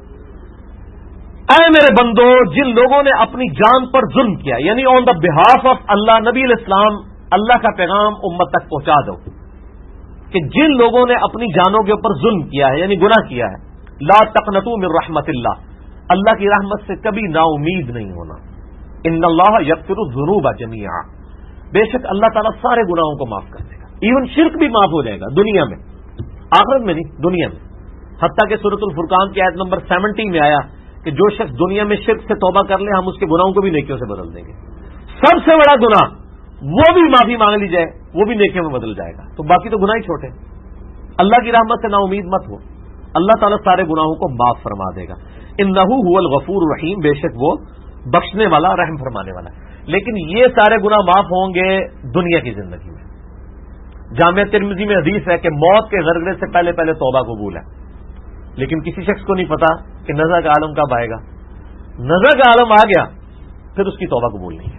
اے میرے بندو جن لوگوں نے اپنی جان پر ظلم کیا، یعنی آن دا بہاف آف اللہ، نبی علیہ السلام اللہ کا پیغام امت تک پہنچا دو کہ جن لوگوں نے اپنی جانوں کے اوپر ظلم کیا ہے یعنی گناہ کیا ہے، لا تقنطوا من رحمت اللہ، اللہ کی رحمت سے کبھی نا امید نہیں ہونا. ان اللہ یغفر الذنوب جميعا، بے شک اللہ تعالیٰ سارے گناہوں کو معاف کر دے گا، ایون شرک بھی معاف ہو جائے گا دنیا میں، آخرت میں نہیں، دنیا میں. حتیٰ کہ سورۃ الفرقان کی آیت نمبر 70 میں آیا کہ جو شخص دنیا میں شرک سے توبہ کر لے ہم اس کے گناہوں کو بھی نیکیوں سے بدل دیں گے. سب سے بڑا گناہ وہ بھی معافی مانگ لی جائے وہ بھی نیکیوں میں بدل جائے گا، تو باقی تو گناہ ہی چھوٹے. اللہ کی رحمت سے نا امید مت ہو، اللہ تعالیٰ سارے گناہوں کو معاف فرما دے گا. انہ هو الغفور الرحیم، بے شک وہ بخشنے والا رحم فرمانے والا. لیکن یہ سارے گناہ معاف ہوں گے دنیا کی زندگی میں. جامعہ ترمذی میں حدیث ہے کہ موت کے غرغرے سے پہلے پہلے توبہ قبول ہے، لیکن کسی شخص کو نہیں پتا کہ نزع کا عالم کب آئے گا. نزع کا عالم آ گیا پھر اس کی توبہ قبول نہیں ہے.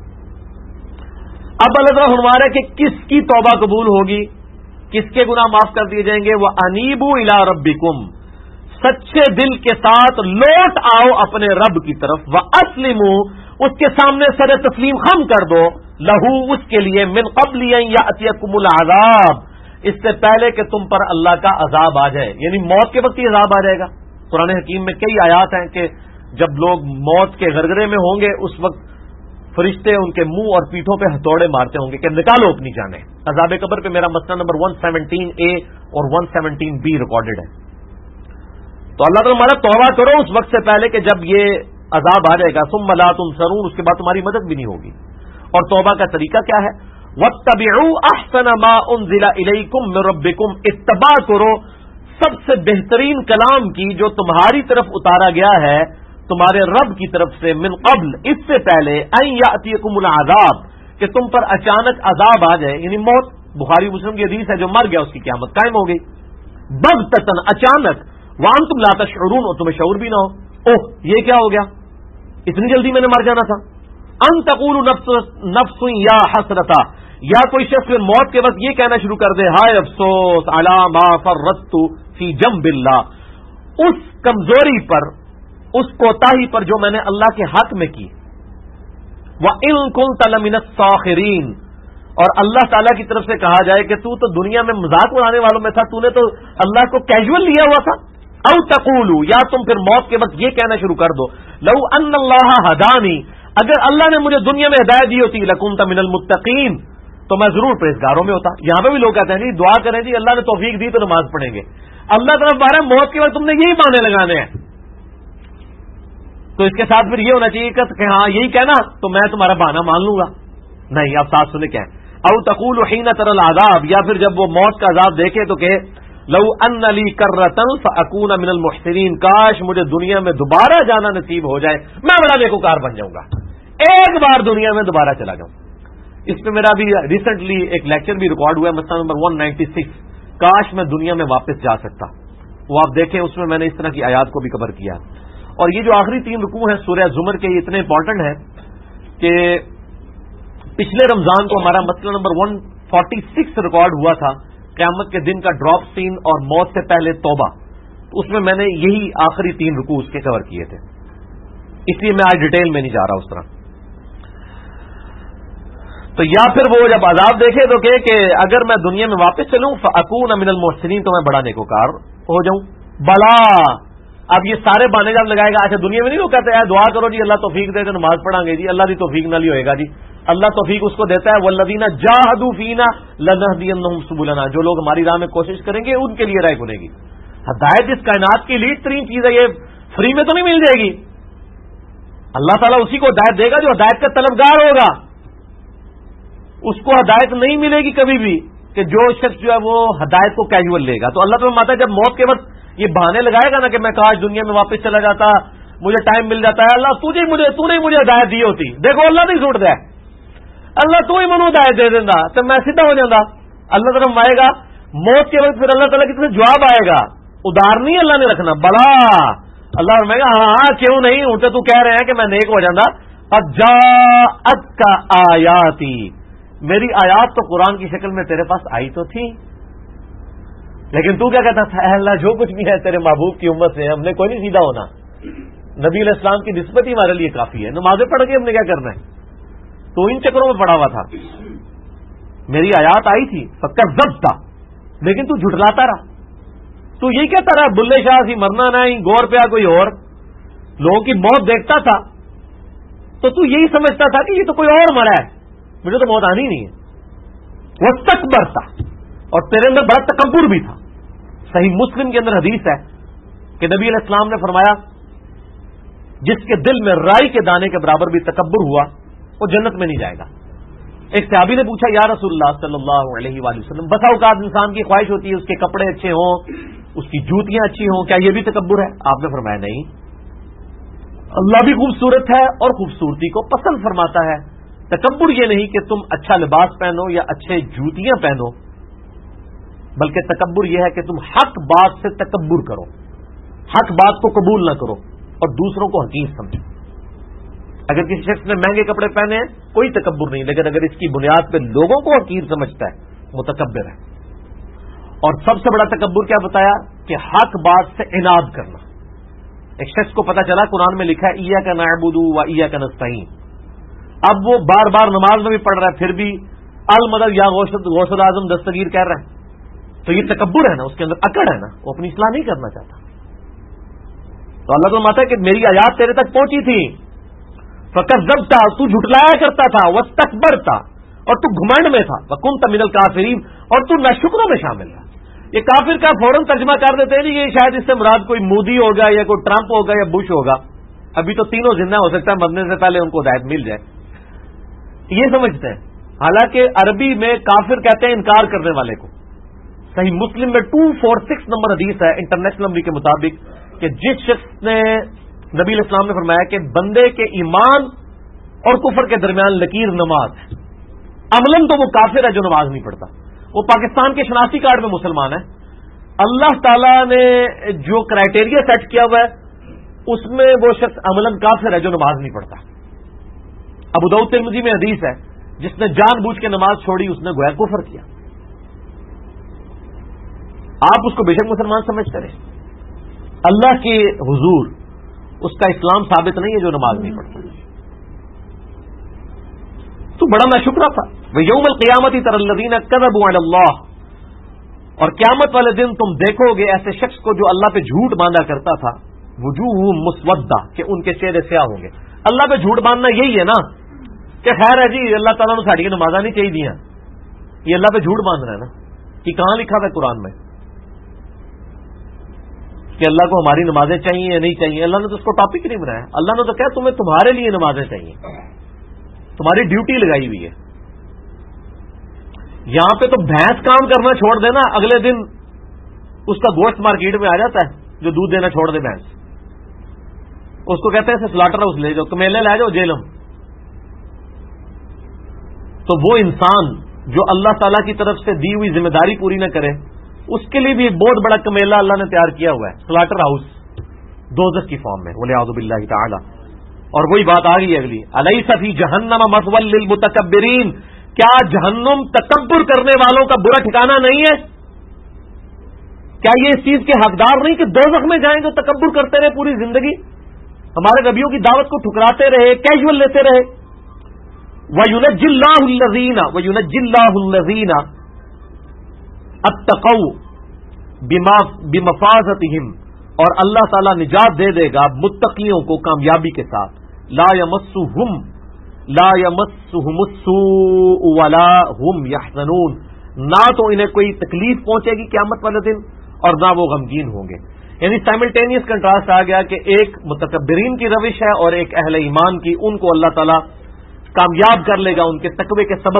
اب اللہ تعالیٰ فرما رہا ہے کہ کس کی توبہ قبول ہوگی، کس کے گناہ معاف کر دیے جائیں گے. وہ انیبوا الی ربکم، سچے دل کے ساتھ لوٹ آؤ اپنے رب کی طرف. واسلموا، اس کے سامنے سر تسلیم خم کر دو. لہو، اس کے لیے، من قبل ان یاتیکم العذاب، اس سے پہلے کہ تم پر اللہ کا عذاب آ جائے، یعنی موت کے وقت ہی عذاب آ جائے گا. قرآن حکیم میں کئی آیات ہیں کہ جب لوگ موت کے غرغرے میں ہوں گے اس وقت فرشتے ان کے منہ اور پیٹھوں پہ ہتھوڑے مارتے ہوں گے کہ نکالو اپنی جانیں. عذاب قبر پہ میرا مسئلہ نمبر 117A اور 117B ریکارڈڈ ہے. تو اللہ تعالیٰ ہمارا توبہ کرو اس وقت سے پہلے کہ جب یہ عذاب آ جائے گا. ثم لا تنصرون، اس کے بعد تمہاری مدد بھی نہیں ہوگی. اور توبہ کا طریقہ کیا ہے؟ واتبعوا احسن ما انزل الیکم من ربکم، اتباع کرو سب سے بہترین کلام کی جو تمہاری طرف اتارا گیا ہے تمہارے رب کی طرف سے، من قبل، اس سے پہلے، ان یاتیکم العذاب، کہ تم پر اچانک عذاب آ جائے، یعنی موت. بخاری مسلم کی حدیث ہے جو مر گیا اس کی قیامت قائم ہو گئی. بغتۃ، اچانک، وانتم لا تشعرون، اور تمہیں شعور بھی نہ ہو. اوہ یہ کیا ہو گیا، اتنی جلدی میں نے مر جانا تھا. ان تقول نفس یا حسرتا، یا کوئی شخص موت کے وقت یہ کہنا شروع کر دے، ہائے افسوس، علی ما فرطت فی جنب اللہ، اس کمزوری پر، اس کوتاہی پر جو میں نے اللہ کے حق میں کی. وَإِن كُنتَ لَمِنَ السَّاخِرِينَ، اور اللہ تعالیٰ کی طرف سے کہا جائے کہ تو دنیا میں مذاق اڑانے والوں میں تھا، تو نے تو اللہ کو کیجول لیا ہوا تھا. او تقولوا، یا تم پھر موت کے وقت یہ کہنا شروع کر دو، لو ان اللہ ہدانی، اگر اللہ نے مجھے دنیا میں ہدایت دی ہوتی، لکنت من المتقین، تو میں ضرور پرہیزگاروں میں ہوتا. یہاں پہ بھی لوگ کہتے ہیں جی دعا کریں جی اللہ نے توفیق دی تو نماز پڑھیں گے. اللہ طرف بارہ موت کے وقت تم نے یہی بہانے لگانے ہیں. تو اس کے ساتھ پھر یہ ہونا چاہیے کہ ہاں یہی کہنا تو میں تمہارا بہانہ مان لوں گا. نہیں، آپ ساتھ سنیں کیا ہے. او تقول حین تر العذاب، یا پھر جب وہ موت کا عذاب دیکھے تو کہے لو ان لی کرۃ فاکون من المحسنین، کاش مجھے دنیا میں دوبارہ جانا نصیب ہو جائے، میں بڑا نیکوکار بن جاؤں گا، ایک بار دنیا میں دوبارہ چلا جاؤں. اس پہ میرا بھی ریسنٹلی ایک لیکچر بھی ریکارڈ ہوا ہے، مسئلہ نمبر 196، کاش میں دنیا میں واپس جا سکتا. وہ آپ دیکھیں، اس میں نے اس طرح کی آیات کو بھی کور کیا. اور یہ جو آخری 3 رکوع ہیں سورہ زمر کے، یہ اتنے امپورٹنٹ ہیں کہ پچھلے رمضان کو ہمارا مسئلہ نمبر 146 ریکارڈ ہوا تھا، قیامت کے دن کا ڈراپ سین اور موت سے پہلے توبہ. اس میں میں نے یہی آخری 3 رکوع اس کے کور کیے تھے، اس لیے میں آج ڈیٹیل میں نہیں جا رہا اس طرح. تو یا پھر وہ جب عذاب دیکھے تو کہ اگر میں دنیا میں واپس چلوں فاکون من المحسنین، تو میں بڑا نیکوکار ہو جاؤں. بلا، اب یہ سارے بہانے جب لگائے گا. اچھا دنیا میں نہیں وہ کہتے ہیں دعا کرو جی اللہ توفیق دے تو نماز پڑھیں گے جی، اللہ کی توفیق نہ لی ہوئے گا جی. اللہ توفیق اس کو دیتا ہے، والذین جاہدوا فینا لنہدینہم سبلنا، جو لوگ ہماری راہ میں کوشش کریں گے ان کے لیے راہ کھلے گی. ہدایت اس کائنات کی لیڈ ترین چیز ہے، یہ فری میں تو نہیں مل جائے گی. اللہ تعالیٰ اسی کو ہدایت دے گا جو ہدایت کا طلبگار ہوگا. اس کو ہدایت نہیں ملے گی کبھی بھی کہ جو شخص جو ہے وہ ہدایت کو کیجول لے گا. تو اللہ تعالیٰ ماتا جب موت کے وقت یہ بہانے لگائے گا نا کہ میں کاش دنیا میں واپس چلا جاتا، مجھے ٹائم مل جاتا ہے، اللہ تو نے مجھے ہدایت دی ہوتی. دیکھو اللہ نہیں چھوڑ دے، اللہ تو ہی منو ہدایت دے دینا تو میں سیدھا ہو جاتا. اللہ طرف آئے گا موت کے وقت، پھر اللہ تعالیٰ کی طرف جواب آئے گا. ادار نہیں اللہ نے رکھنا، بڑا اللہ فرمائے گا ہاں کیوں نہیں، اونٹے تو کہہ رہے ہیں کہ میں نیک ہو جاتا. جاءتک آیاتی، میری آیات تو قرآن کی شکل میں تیرے پاس آئی تو تھی، لیکن تو کیا کہتا تھا، اے اللہ جو کچھ بھی ہے تیرے محبوب کی امت سے، ہم نے کوئی نہیں سیدھا ہونا، نبی علیہ السلام کی نسبت ہی ہمارے لیے کافی ہے، نمازیں پڑھ کے ہم نے کیا کرنا ہے. تو ان چکروں میں پڑا ہوا تھا. میری آیات آئی تھی فکذبت، لیکن تو جھٹلاتا رہا. تو یہی کہتا رہا بلے شاہ سی مرنا نہیں، گور پیا کوئی اور، لوگوں کی موت دیکھتا تھا تو یہی سمجھتا تھا کہ یہ تو کوئی اور مرا ہے، مجھے تو موت آنی نہیں ہے. واستکبرت، اور تیرے اندر بڑا تکبر بھی تھا. صحیح مسلم کے اندر حدیث ہے کہ نبی علیہ السلام نے فرمایا جس کے دل میں رائی کے دانے کے برابر بھی تکبر ہوا وہ جنت میں نہیں جائے گا. ایک صحابی نے پوچھا یا رسول اللہ صلی اللہ علیہ وآلہ وسلم، بسا اوقات انسان کی خواہش ہوتی ہے اس کے کپڑے اچھے ہوں، اس کی جوتیاں اچھی ہوں، کیا یہ بھی تکبر ہے؟ آپ نے فرمایا نہیں، اللہ بھی خوبصورت ہے اور خوبصورتی کو پسند فرماتا ہے. تکبر یہ نہیں کہ تم اچھا لباس پہنو یا اچھے جوتیاں پہنو، بلکہ تکبر یہ ہے کہ تم حق بات سے تکبر کرو، حق بات کو قبول نہ کرو اور دوسروں کو حقیر سمجھو. اگر کسی شخص نے مہنگے کپڑے پہنے ہیں کوئی تکبر نہیں، لیکن اگر اس کی بنیاد پہ لوگوں کو حقیر سمجھتا ہے متکبر ہے. اور سب سے بڑا تکبر کیا بتایا کہ حق بات سے عناد کرنا. ایک شخص کو پتا چلا قرآن میں لکھا ہے ایاک نعبد و ایاک نستعین، اب وہ بار بار نماز میں بھی پڑھ رہا ہے پھر بھی المدد یا غوث الاعظم دستگیر کہہ رہا ہے، تو یہ تکبر ہے نا، اس کے اندر اکڑ ہے نا، وہ اپنی اصلاح نہیں کرنا چاہتا. تو اللہ تعالیٰ ماتا ہے کہ میری آیات تیرے تک پہنچی تھی، فکذبت، تو جھٹلایا کرتا تھا، واستکبرت، اور تو گھمنڈ میں تھا، وکنت من الکافرین، اور تو ناشکروں میں شامل ہے. یہ کافر کا فوراً ترجمہ کر دیتے ہیں یہ شاید اس سے مراد کوئی مودی ہوگا یا کوئی ٹرمپ ہوگا یا بش ہوگا. ابھی تو تینوں زندہ ہو سکتا ہے، مرنے سے پہلے ان کو ہدایت مل جائے، یہ سمجھتے ہیں. حالانکہ عربی میں کافر کہتے ہیں انکار کرنے والے کو. صحیح مسلم میں 246 نمبر حدیث ہے انٹرنیشنل نمبر کے مطابق کہ جس شخص نے نبی علیہ السلام نے فرمایا کہ بندے کے ایمان اور کفر کے درمیان لکیر نماز ہے، عملاً تو وہ کافر ہے جو نماز نہیں پڑھتا. وہ پاکستان کے شناختی کارڈ میں مسلمان ہے. اللہ تعالیٰ نے جو کرائٹیریا سیٹ کیا ہوا ہے اس میں وہ شخص عملاً کافر ہے جو نماز نہیں پڑھتا. ابو داؤد ترمذی میں حدیث ہے جس نے جان بوجھ کے نماز چھوڑی اس نے گویا کفر کیا. آپ اس کو بے شک مسلمان سمجھتے رہے. اللہ کے حضور اس کا اسلام ثابت نہیں ہے جو نماز نہیں پڑھتا. تو بڑا ناشکرا تھا. وَيَوْمَ الْقِيَامَةِ تَرَى الَّذِينَ كَذَبُوا عَلَى اللَّهِ، اور قیامت والے دن تم دیکھو گے ایسے شخص کو جو اللہ پہ جھوٹ باندھا کرتا تھا. وجوہہم مسودہ، کہ ان کے چہرے سیاہ ہوں گے. اللہ پہ جھوٹ باندھنا یہی ہے نا کہ خیر ہے جی اللہ تعالیٰ نے ساڑی نمازاں نہیں چاہیے دیا، یہ اللہ پہ جھوٹ باندھنا ہے نا. کہ کہاں لکھا تھا قرآن میں کہ اللہ کو ہماری نمازیں چاہیے یا نہیں چاہیے؟ اللہ نے تو اس کو ٹاپک نہیں بنایا. اللہ نے تو کہا تمہیں تمہارے لیے نمازیں چاہیے، تمہاری ڈیوٹی لگائی ہوئی ہے. یہاں پہ تو بھینس کام کرنا چھوڑ دینا، اگلے دن اس کا گوشت مارکیٹ میں آ جاتا ہے جو دودھ دینا چھوڑ دے بھینس، اس کو کہتے ہیں اسے سلاٹر ہاؤس لے جاؤ، کمیلے لے جاؤ جیلم. تو وہ انسان جو اللہ تعالیٰ کی طرف سے دی ہوئی ذمہ داری پوری نہ کرے، اس کے لیے بھی ایک بہت بڑا کمیلا اللہ نے تیار کیا ہوا ہے، سلاٹر ہاؤس دوزخ کی فارم میں، ولیعوذ باللہ تعالی. اور وہی بات آ گئی اگلی، الیس فی جہنم مثوی للمتکبرین، کیا جہنم تکبر کرنے والوں کا برا ٹھکانہ نہیں ہے؟ کیا یہ اس چیز کے حقدار نہیں کہ دوزخ میں جائیں جو تکبر کرتے رہے پوری زندگی، ہمارے نبیوں کی دعوت کو ٹھکراتے رہے، کیجول لیتے رہے. وَيُنَجِّ اللَّهُ الَّذِينَ اتَّقَوْا بِمَفَازَتِهِمْ، اور اللہ تعالیٰ نجات دے دے گا متقیوں کو کامیابی کے ساتھ. لا يمسهم السوء ولا هم يحزنون، نہ تو انہیں کوئی تکلیف پہنچے گی قیامت والے دن اور نہ وہ غمگین ہوں گے. یعنی سائملٹینیس کنٹراسٹ آ گیا کہ ایک متکبرین کی روش ہے اور ایک اہل ایمان کی. ان کو اللہ تعالیٰ کامیاب کر لے گا ان کے تقوی کے سبب،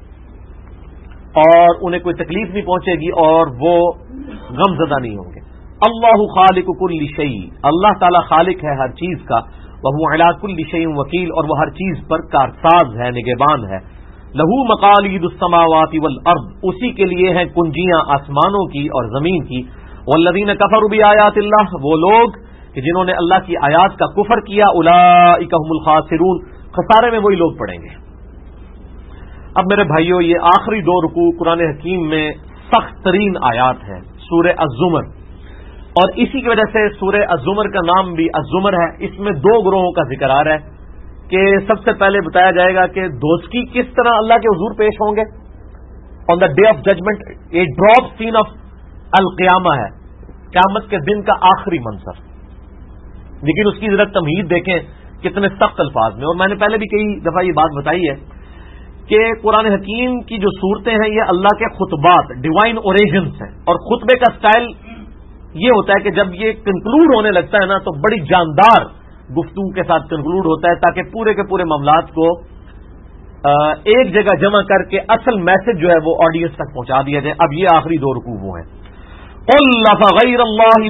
اور انہیں کوئی تکلیف نہیں پہنچے گی اور وہ غم زدہ نہیں ہوں گے. اللہ خالق کل شیء، اللہ تعالیٰ خالق ہے ہر چیز کا. وہو علی کل شیء وکیل، اور وہ ہر چیز پر کارساز ہے، نگہبان ہے. لہو مقالید السماوات والارض، اسی کے لیے ہیں کنجیاں آسمانوں کی اور زمین کی. والذین کفروا بآیات اللہ، وہ لوگ کہ جنہوں نے اللہ کی آیات کا کفر کیا. اولئک هم الخاسرون، خسارے میں وہی لوگ پڑیں گے. اب میرے بھائیوں، یہ آخری دو رکوع قرآن حکیم میں سخت ترین آیات ہیں، سورہ الزمر، اور اسی کی وجہ سے سورہ الزمر کا نام بھی الزمر ہے. اس میں دو گروہوں کا ذکر آ رہا ہے کہ سب سے پہلے بتایا جائے گا کہ دوزخی کس طرح اللہ کے حضور پیش ہوں گے on the day of judgment. ایک ڈراپ سین آف القیامہ ہے، قیامت کے دن کا آخری منظر. لیکن اس کی ذرا تمہید دیکھیں کتنے سخت الفاظ میں. اور میں نے پہلے بھی کئی دفعہ یہ بات بتائی ہے کہ قرآن حکیم کی جو صورتیں ہیں یہ اللہ کے خطبات، ڈیوائن اوریشنز ہیں. اور خطبے کا سٹائل یہ ہوتا ہے کہ جب یہ کنکلوڈ ہونے لگتا ہے نا تو بڑی جاندار گفتگو کے ساتھ کنکلوڈ ہوتا ہے، تاکہ پورے کے پورے معاملات کو ایک جگہ جمع کر کے اصل میسج جو ہے وہ آڈینس تک پہنچا دیا جائے. اب یہ آخری دو رکوع وہ ہیں. قل فغیر اللہ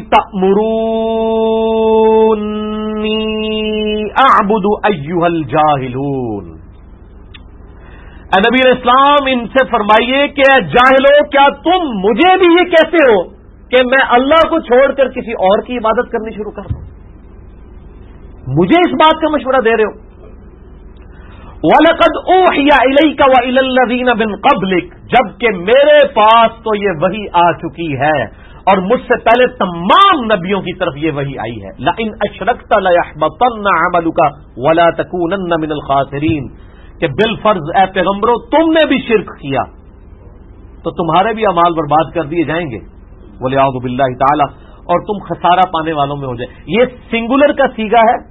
تأمرونی اعبد ایھا الجاہلون، اے نبی اسلام ان سے فرمائیے کہ جاہلو، کیا تم مجھے بھی یہ کہتے ہو کہ میں اللہ کو چھوڑ کر کسی اور کی عبادت کرنی شروع کر دوں؟ مجھے اس بات کا مشورہ دے رہے ہو. وَلَقَدْ أُوحِيَ إِلَيْكَ وَإِلَى الَّذِينَ مِن قَبْلِكَ، جبکہ میرے پاس تو یہ وحی آ چکی ہے اور مجھ سے پہلے تمام نبیوں کی طرف یہ وحی آئی ہے. لَئِنْ أَشْرَكْتَ لَيَحْبَطَنَّ عَمَلُكَ وَلَا تَكُونَنَّ مِنَ الْخَاسِرِينَ، کہ بالفرض اے پیغمبرو تم نے بھی شرک کیا تو تمہارے بھی اعمال برباد کر دیے جائیں گے، وَلِعَوْذُ بِاللَّهِ تَعَالَى، اور تم خسارہ پانے والوں میں ہو جائے. یہ سنگولر کا صیغہ ہے،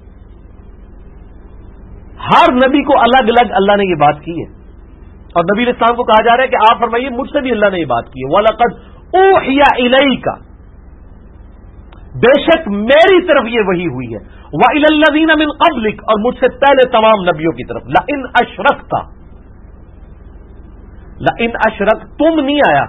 ہر نبی کو الگ الگ اللہ نے یہ بات کی ہے. اور نبی علیہ السلام کو کہا جا رہا ہے کہ آپ فرمائیے مجھ سے بھی اللہ نے یہ بات کی ہے. وَلَقَدْ أُوحِيَ إِلَيْكَ، بے شک میری طرف یہ وحی ہوئی ہے. وَإِلَى الَّذِينَ مِن قَبْلِكَ، اور مجھ سے پہلے تمام نبیوں کی طرف. لَئِنْ أَشْرَكْتَ، لَئِنْ أَشْرَكْتَ تم نہیں آیا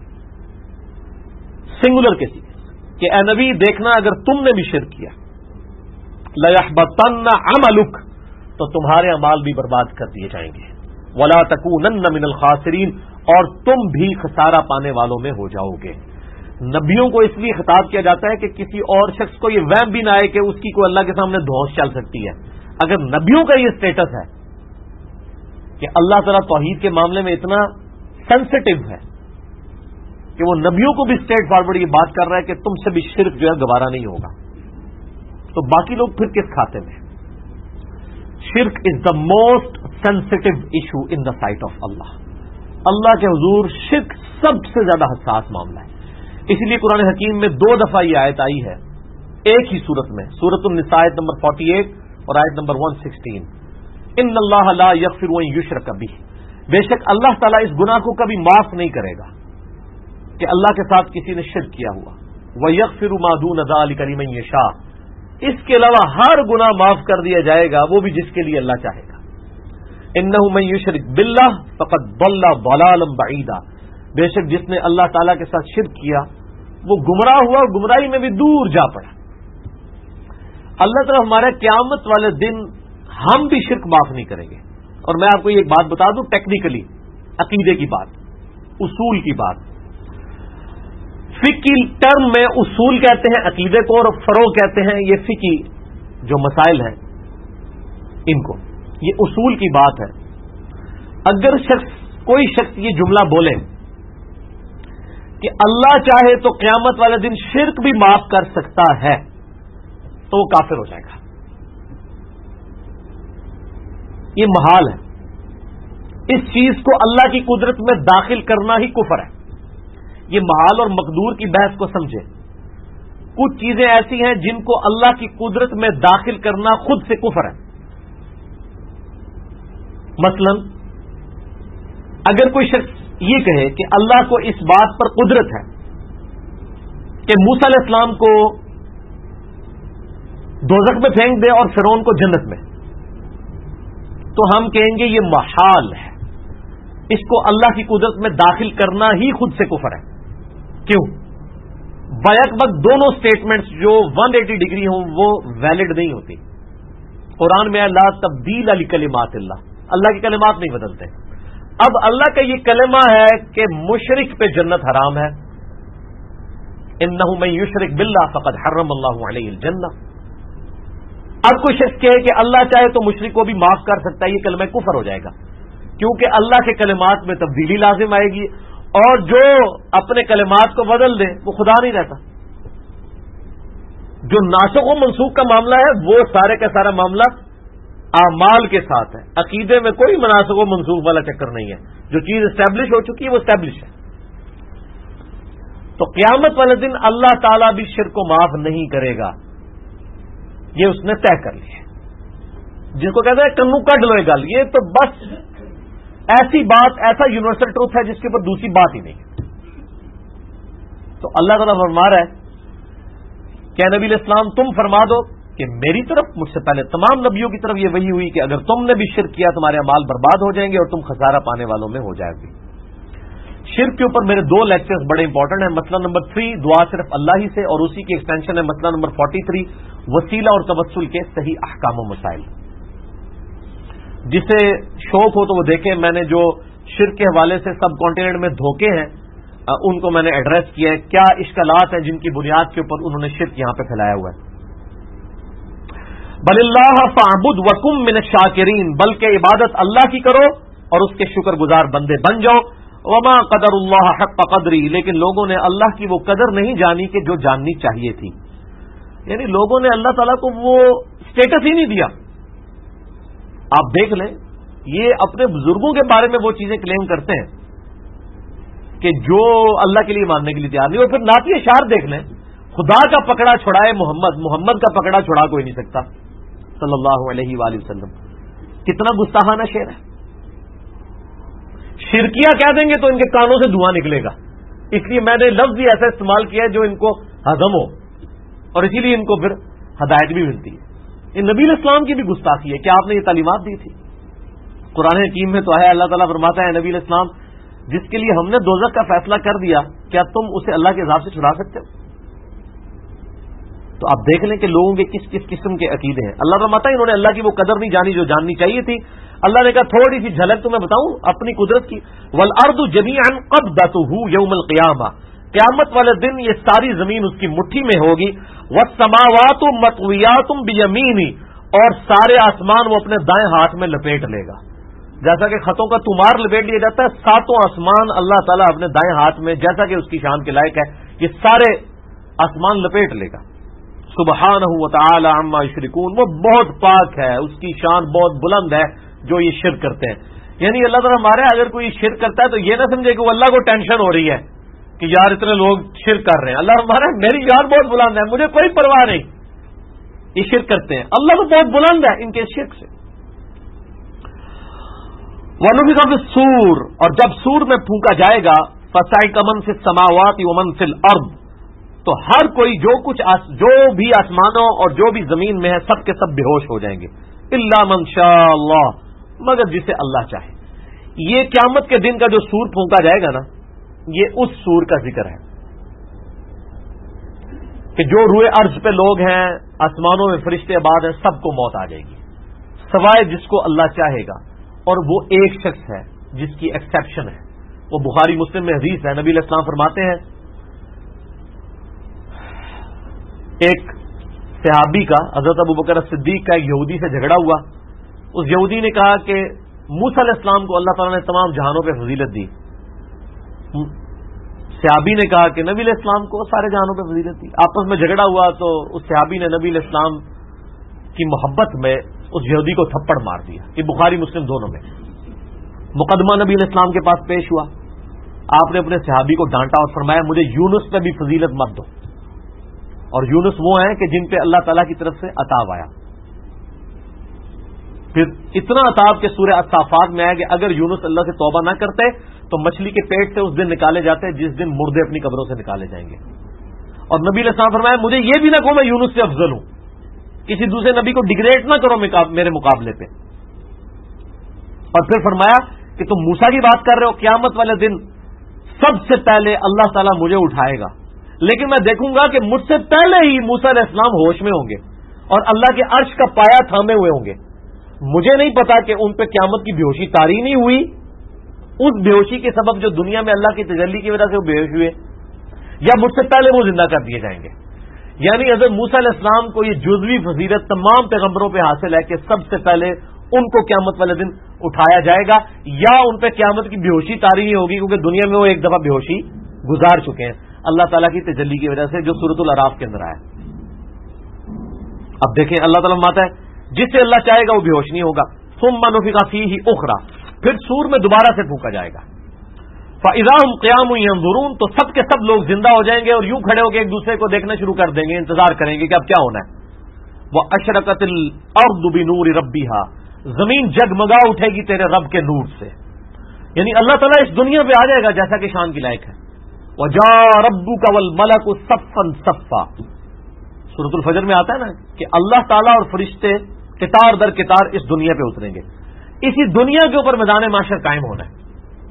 سنگولر کے ساتھ کہ اے نبی دیکھنا اگر تم نے بھی شرک کیا، لَيَحْبَطَنَّ عَمَلُكَ، تو تمہارے اعمال بھی برباد کر دیے جائیں گے. وَلَا تَكُونَنَّ مِنَ الْخَاسِرِينَ، اور تم بھی خسارہ پانے والوں میں ہو جاؤ گے. نبیوں کو اس لیے خطاب کیا جاتا ہے کہ کسی اور شخص کو یہ وہم بھی نہ آئے کہ اس کی کوئی اللہ کے سامنے دھونس چل سکتی ہے. اگر نبیوں کا یہ سٹیٹس ہے کہ اللہ تعالیٰ توحید کے معاملے میں اتنا سینسٹیو ہے کہ وہ نبیوں کو بھی اسٹریٹ فارورڈ یہ بات کر رہا ہے کہ تم سے بھی شرک جو ہے گوارا نہیں ہوگا، تو باقی لوگ پھر کس کھاتے میں؟ شرک is the most sensitive issue in the sight of Allah. Allah کے حضور شرک سب سے زیادہ حساس معاملہ ہے. اسی لیے قرآن حکیم میں 2 دفعہ یہ آیت آئی ہے ایک ہی صورت میں، سورۃ النساء آیت نمبر 48 اور آیت نمبر 116. ان اللہ لا یغفر ان یشرک بہ، بے شک اللہ تعالیٰ اس گناہ کو کبھی معاف نہیں کرے گا کہ اللہ کے ساتھ کسی نے شرک کیا ہوا. وَيَغْفِرُ مَا دُونَ ذَلِكَ لِمَن يَشَاءُ، اس کے علاوہ ہر گناہ معاف کر دیا جائے گا، وہ بھی جس کے لیے اللہ چاہے گا. إِنَّهُ مَن يُشْرِكْ بِاللَّهِ فَقَدْ ضَلَّ ضَلَالًا بَعِيدًا، بے شک جس نے اللہ تعالیٰ کے ساتھ شرک کیا وہ گمراہ ہوا، گمراہی میں بھی دور جا پڑا. اللہ تعالیٰ ہمارے قیامت والے دن ہم بھی شرک معاف نہیں کریں گے. اور میں آپ کو یہ بات بتا دوں ٹیکنیکلی، عقیدے کی بات، اصول کی بات. فقی ٹرم میں اصول کہتے ہیں عقیدے کو، اور فروع کہتے ہیں یہ فقی جو مسائل ہیں ان کو. یہ اصول کی بات ہے. اگر کوئی شخص یہ جملہ بولے کہ اللہ چاہے تو قیامت والے دن شرک بھی معاف کر سکتا ہے تو وہ کافر ہو جائے گا. یہ محال ہے. اس چیز کو اللہ کی قدرت میں داخل کرنا ہی کفر ہے. یہ محال اور مقدور کی بحث کو سمجھے. کچھ چیزیں ایسی ہیں جن کو اللہ کی قدرت میں داخل کرنا خود سے کفر ہے. مثلا اگر کوئی شخص یہ کہے کہ اللہ کو اس بات پر قدرت ہے کہ موسیٰ علیہ السلام کو دوزخ میں پھینک دے اور فرعون کو جنت میں، تو ہم کہیں گے یہ محال ہے. اس کو اللہ کی قدرت میں داخل کرنا ہی خود سے کفر ہے. کیوں؟ بیک وقت دونوں سٹیٹمنٹس جو 180 ڈگری ہوں وہ ویلڈ نہیں ہوتی. قرآن میں لا تبدیل لکلمات اللہ کی کلمات نہیں بدلتے. اب اللہ کا یہ کلمہ ہے کہ مشرک پہ جنت حرام ہے. انہ من یشرک باللہ فقد حرم اللہ علیہ الجنہ. اب کوئی شخص کہے کہ اللہ چاہے تو مشرک کو بھی معاف کر سکتا ہے، یہ کلمہ کفر ہو جائے گا، کیونکہ اللہ کے کلمات میں تبدیلی لازم آئے گی، اور جو اپنے کلمات کو بدل دے وہ خدا نہیں رہتا. جو ناسخ و منسوخ کا معاملہ ہے وہ سارے کا سارا معاملہ اعمال کے ساتھ ہے. عقیدے میں کوئی مناسخ و منسوخ والا چکر نہیں ہے. جو چیز اسٹیبلش ہو چکی ہے وہ اسٹیبلش ہے. تو قیامت والے دن اللہ تعالیٰ بھی شرک کو معاف نہیں کرے گا، یہ اس نے طے کر لیا. جس کو کہتے ہیں کنو کڈ لو گل، یہ تو بس ایسی بات، ایسا یونیورسل ٹروتھ ہے جس کے اوپر دوسری بات ہی نہیں ہے. تو اللہ تعالیٰ فرما رہا ہے کہ نبی علیہ السلام تم فرما دو کہ میری طرف، مجھ سے پہلے تمام نبیوں کی طرف یہ وحی ہوئی کہ اگر تم نے بھی شرک کیا تمہارے اعمال برباد ہو جائیں گے اور تم خسارہ پانے والوں میں ہو جائے گی. شرک کے اوپر میرے 2 لیکچرز بڑے امپورٹنٹ ہیں. مسئلہ نمبر 3 دعا صرف اللہ ہی سے، اور اسی کی ایکسٹینشن ہے مسئلہ نمبر 43 وسیلہ اور توسل کے صحیح احکام و مسائل. جسے شوق ہو تو وہ دیکھیں، میں نے جو شرک کے حوالے سے سب کانٹیننٹ میں دھوکے ہیں ان کو میں نے ایڈریس کیا ہے، کیا اشکالات ہیں جن کی بنیاد کے اوپر انہوں نے شرک یہاں پہ پھیلایا ہوا ہے. بل اللہ فاعبد وکم من الشاکرین، بلکہ عبادت اللہ کی کرو اور اس کے شکر گزار بندے بن جاؤ. وما قدر اللہ حق قدری، لیکن لوگوں نے اللہ کی وہ قدر نہیں جانی کہ جو جاننی چاہیے تھی. یعنی لوگوں نے اللہ تعالیٰ کو وہ اسٹیٹس ہی نہیں دیا. آپ دیکھ لیں، یہ اپنے بزرگوں کے بارے میں وہ چیزیں کلیم کرتے ہیں کہ جو اللہ کے لیے ماننے کے لیے تیار نہیں. اور پھر نعتی اشعار دیکھ لیں، خدا کا پکڑا چھڑائے محمد کا پکڑا چھڑا کوئی نہیں سکتا صلی اللہ علیہ وآلہ وسلم. کتنا گستاخانہ شعر ہے. شرکیہ کہہ دیں گے تو ان کے کانوں سے دھواں نکلے گا، اس لیے میں نے لفظ ہی ایسا استعمال کیا ہے جو ان کو ہضم ہو، اور اسی لیے ان کو پھر ہدایت بھی ملتی ہے. یہ نبی علیہ السلام کی بھی گستاخی ہے. کیا آپ نے یہ تعلیمات دی تھی؟ قرآن حکیم میں تو ہے، اللہ تعالیٰ فرماتا ہے نبی علیہ السلام جس کے لیے ہم نے دوزخ کا فیصلہ کر دیا، کیا تم اسے اللہ کے عذاب سے چھڑا سکتے ہو؟ تو آپ دیکھ لیں کہ لوگوں کے کس کس قسم کے عقیدے ہیں. اللہ فرماتا ہے انہوں نے اللہ کی وہ قدر نہیں جانی جو جاننی چاہیے تھی. اللہ نے کہا تھوڑی سی جھلک تمہیں بتاؤں اپنی قدرت کی. والارض جميعا قبضته يوم القيامه، قیامت والے دن یہ ساری زمین اس کی مٹھی میں ہوگی. والسماوات مطویات بیمینہ، اور سارے آسمان وہ اپنے دائیں ہاتھ میں لپیٹ لے گا. جیسا کہ خطوں کا تمار لپیٹ لیا جاتا ہے، ساتوں آسمان اللہ تعالیٰ اپنے دائیں ہاتھ میں جیسا کہ اس کی شان کے لائق ہے یہ سارے آسمان لپیٹ لے گا. سبحانہ و تعالی عما یشرکون، وہ بہت پاک ہے، اس کی شان بہت بلند ہے جو یہ شرک کرتے ہیں. یعنی اللہ تعالیٰ ہمارے اگر کوئی شرک کرتا ہے تو یہ نہ سمجھے کہ وہ اللہ کو ٹینشن ہو رہی ہے کہ یار اتنے لوگ شرک کر رہے ہیں. اللہ ہمارا میری شان بہت بلند ہے، مجھے کوئی پرواہ نہیں، یہ شرک کرتے ہیں. اللہ تو بہت بلند ہے ان کے شرک سے. وَنُفِخَ فِي الصُّورِ، اور جب سور میں پھونکا جائے گا، فَصَعِقَ مَن فِي السَّمَاوَاتِ وَمَن فِي الْأَرْضِ، تو ہر کوئی جو بھی آسمانوں اور جو بھی زمین میں ہے سب کے سب بے ہوش ہو جائیں گے. إِلَّا مَن شَاءَ اللَّهُ، مگر جسے اللہ چاہے. یہ قیامت کے دن کا جو سور پھونکا جائے گا نا، یہ اس سور کا ذکر ہے کہ جو روئے ارض پہ لوگ ہیں، آسمانوں میں فرشتے آباد ہیں، سب کو موت آ جائے گی سوائے جس کو اللہ چاہے گا. اور وہ ایک شخص ہے جس کی ایکسیپشن ہے، وہ بخاری مسلم میں حدیث ہے. نبی علیہ السلام فرماتے ہیں ایک صحابی کا، حضرت ابو بکر صدیق کا، ایک یہودی سے جھگڑا ہوا. اس یہودی نے کہا کہ موسیٰ علیہ السلام کو اللہ تعالیٰ نے تمام جہانوں پہ فضیلت دی. صحابی نے کہا کہ نبی علیہ السلام کو سارے جہانوں پہ فضیلت دی. آپس میں جھگڑا ہوا تو اس صحابی نے نبی علیہ السلام کی محبت میں اس یہودی کو تھپڑ مار دیا. یہ بخاری مسلم دونوں میں. مقدمہ نبی علیہ السلام کے پاس پیش ہوا. آپ نے اپنے صحابی کو ڈانٹا اور فرمایا مجھے یونس پہ بھی فضیلت مت دو. اور یونس وہ ہیں کہ جن پہ اللہ تعالیٰ کی طرف سے عطاب آیا. پھر اتنا عطاب کہ سورہ الصافات میں آیا کہ اگر یونس اللہ سے توبہ نہ کرتے تو مچھلی کے پیٹ سے اس دن نکالے جاتے جس دن مردے اپنی قبروں سے نکالے جائیں گے. اور نبی علیہ السلام فرمایا مجھے یہ بھی نہ کہو میں یونس سے افضل ہوں، کسی دوسرے نبی کو ڈگریڈ نہ کرو میرے مقابلے پہ. اور پھر فرمایا کہ تم موسیٰ کی بات کر رہے ہو، قیامت والے دن سب سے پہلے اللہ تعالیٰ مجھے اٹھائے گا، لیکن میں دیکھوں گا کہ مجھ سے پہلے ہی موسیٰ علیہ السلام ہوش میں ہوں گے اور اللہ کے عرش کا پایا تھامے ہوئے ہوں گے. مجھے نہیں پتا کہ ان پہ قیامت کی بے ہوشی طاری نہیں ہوئی، اس بے ہوشی کے سبب جو دنیا میں اللہ کی تجلی کی وجہ سے وہ بے ہوش ہوئے، یا مجھ سے پہلے وہ زندہ کر دیے جائیں گے. یعنی حضرت موسیٰ علیہ السلام کو یہ جزوی فضیلت تمام پیغمبروں پہ حاصل ہے کہ سب سے پہلے ان کو قیامت والے دن اٹھایا جائے گا، یا ان پہ قیامت کی بے ہوشی طاری نہیں ہوگی کیونکہ دنیا میں وہ ایک دفعہ بے ہوشی گزار چکے ہیں اللہ تعالیٰ کی تجلی کی وجہ سے، جو سورۃ الاعراف کے اندر آیا. اب دیکھیں اللہ تعالیٰ فرماتا ہے جس سے اللہ چاہے گا وہ بے ہوش نہیں ہوگا. ثم نفخ فیہ اخری، پھر سور میں دوبارہ سے پھونکا جائے گا. فاذا هم قیام ينظرون، تو سب کے سب لوگ زندہ ہو جائیں گے اور یوں کھڑے ہو کے ایک دوسرے کو دیکھنا شروع کر دیں گے، انتظار کریں گے کہ اب کیا ہونا ہے. واشرقت الارض بنور ربها، زمین جگمگا اٹھے گی تیرے رب کے نور سے. یعنی اللہ تعالیٰ اس دنیا پہ آ جائے گا جیسا کہ شان کی لائق ہے. وجاء ربک والملک صفا صفا، سورۃ الفجر میں آتا ہے نا کہ اللہ تعالیٰ اور فرشتے قطار در قطار اس دنیا پہ اتریں گے. اسی دنیا کے اوپر میدان معاشر قائم ہونا ہے.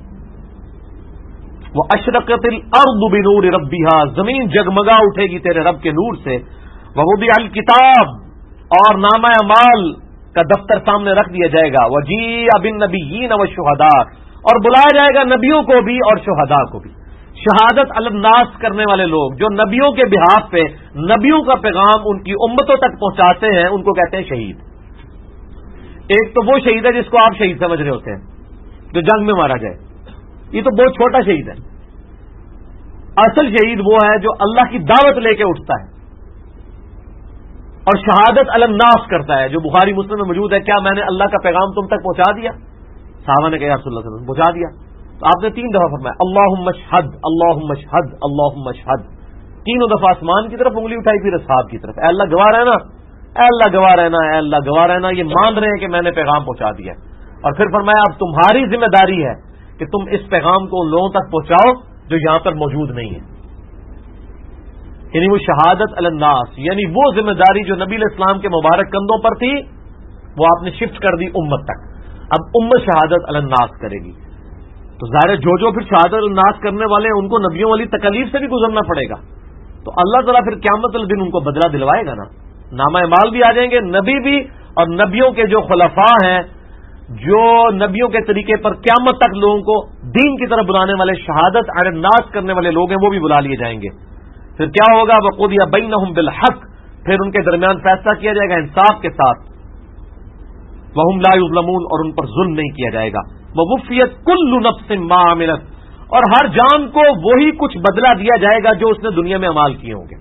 وہ اشرقت الارض بنور ربها، زمین جگمگا اٹھے گی تیرے رب کے نور سے. ووضع الکتاب، اور نامہ اعمال کا دفتر سامنے رکھ دیا جائے گا. وجیء بالنبیین والشہداء، اور بلایا جائے گا نبیوں کو بھی اور شہداء کو بھی. شہادت علی الناس کرنے والے لوگ جو نبیوں کے بہاف پہ نبیوں کا پیغام ان کی امتوں تک پہنچاتے ہیں ان کو کہتے ہیں شہید. ایک تو وہ شہید ہے جس کو آپ شہید سمجھ رہے ہوتے ہیں جو جنگ میں مارا جائے، یہ تو بہت چھوٹا شہید ہے. اصل شہید وہ ہے جو اللہ کی دعوت لے کے اٹھتا ہے اور شہادت علی الناس کرتا ہے، جو بخاری مسلم میں موجود ہے. کیا میں نے اللہ کا پیغام تم تک پہنچا دیا؟ صحابہ نے کہا یا رسول اللہ صلی اللہ علیہ وسلم پہنچا دیا. تو آپ نے 3 دفعہ فرمایا اللہم اشہد اللہم اشہد اللہم اشہد. تینوں دفعہ آسمان کی طرف انگلی اٹھائی پھر اصحاب کی طرف. اے اللہ گواہ رہنا، اے اللہ گواہ رہنا، اے اللہ گواہ رہنا. یہ مان رہے ہیں کہ میں نے پیغام پہنچا دیا. اور پھر فرمایا اب تمہاری ذمہ داری ہے کہ تم اس پیغام کو ان لوگوں تک پہنچاؤ جو یہاں پر موجود نہیں ہے. یعنی وہ شہادت علی الناس، یعنی وہ ذمہ داری جو نبی علیہ السلام کے مبارک کندھوں پر تھی وہ آپ نے شفٹ کر دی امت تک. اب امت شہادت علی الناس کرے گی. تو ظاہر جو پھر شہادت علی الناس کرنے والے ہیں ان کو نبیوں والی تکلیف سے بھی گزرنا پڑے گا. تو اللہ تعالیٰ پھر قیامت الدن ان کو بدلہ دلوائے گا نا. نامہ اعمال بھی آ جائیں گے، نبی بھی، اور نبیوں کے جو خلفاء ہیں جو نبیوں کے طریقے پر قیامت تک لوگوں کو دین کی طرف بلانے والے، شہادت علی الناس کرنے والے لوگ ہیں، وہ بھی بلا لیے جائیں گے. پھر کیا ہوگا؟ وَقُضِيَ بَيْنَهُم بِالْحَقِّ، پھر ان کے درمیان فیصلہ کیا جائے گا انصاف کے ساتھ. وہم لا یظلمون، اور ان پر ظلم نہیں کیا جائے گا، ووفیت کل نفس ما عملت، اور ہر جان کو وہی کچھ بدلہ دیا جائے گا جو اس نے دنیا میں اعمال کیے ہوں گے.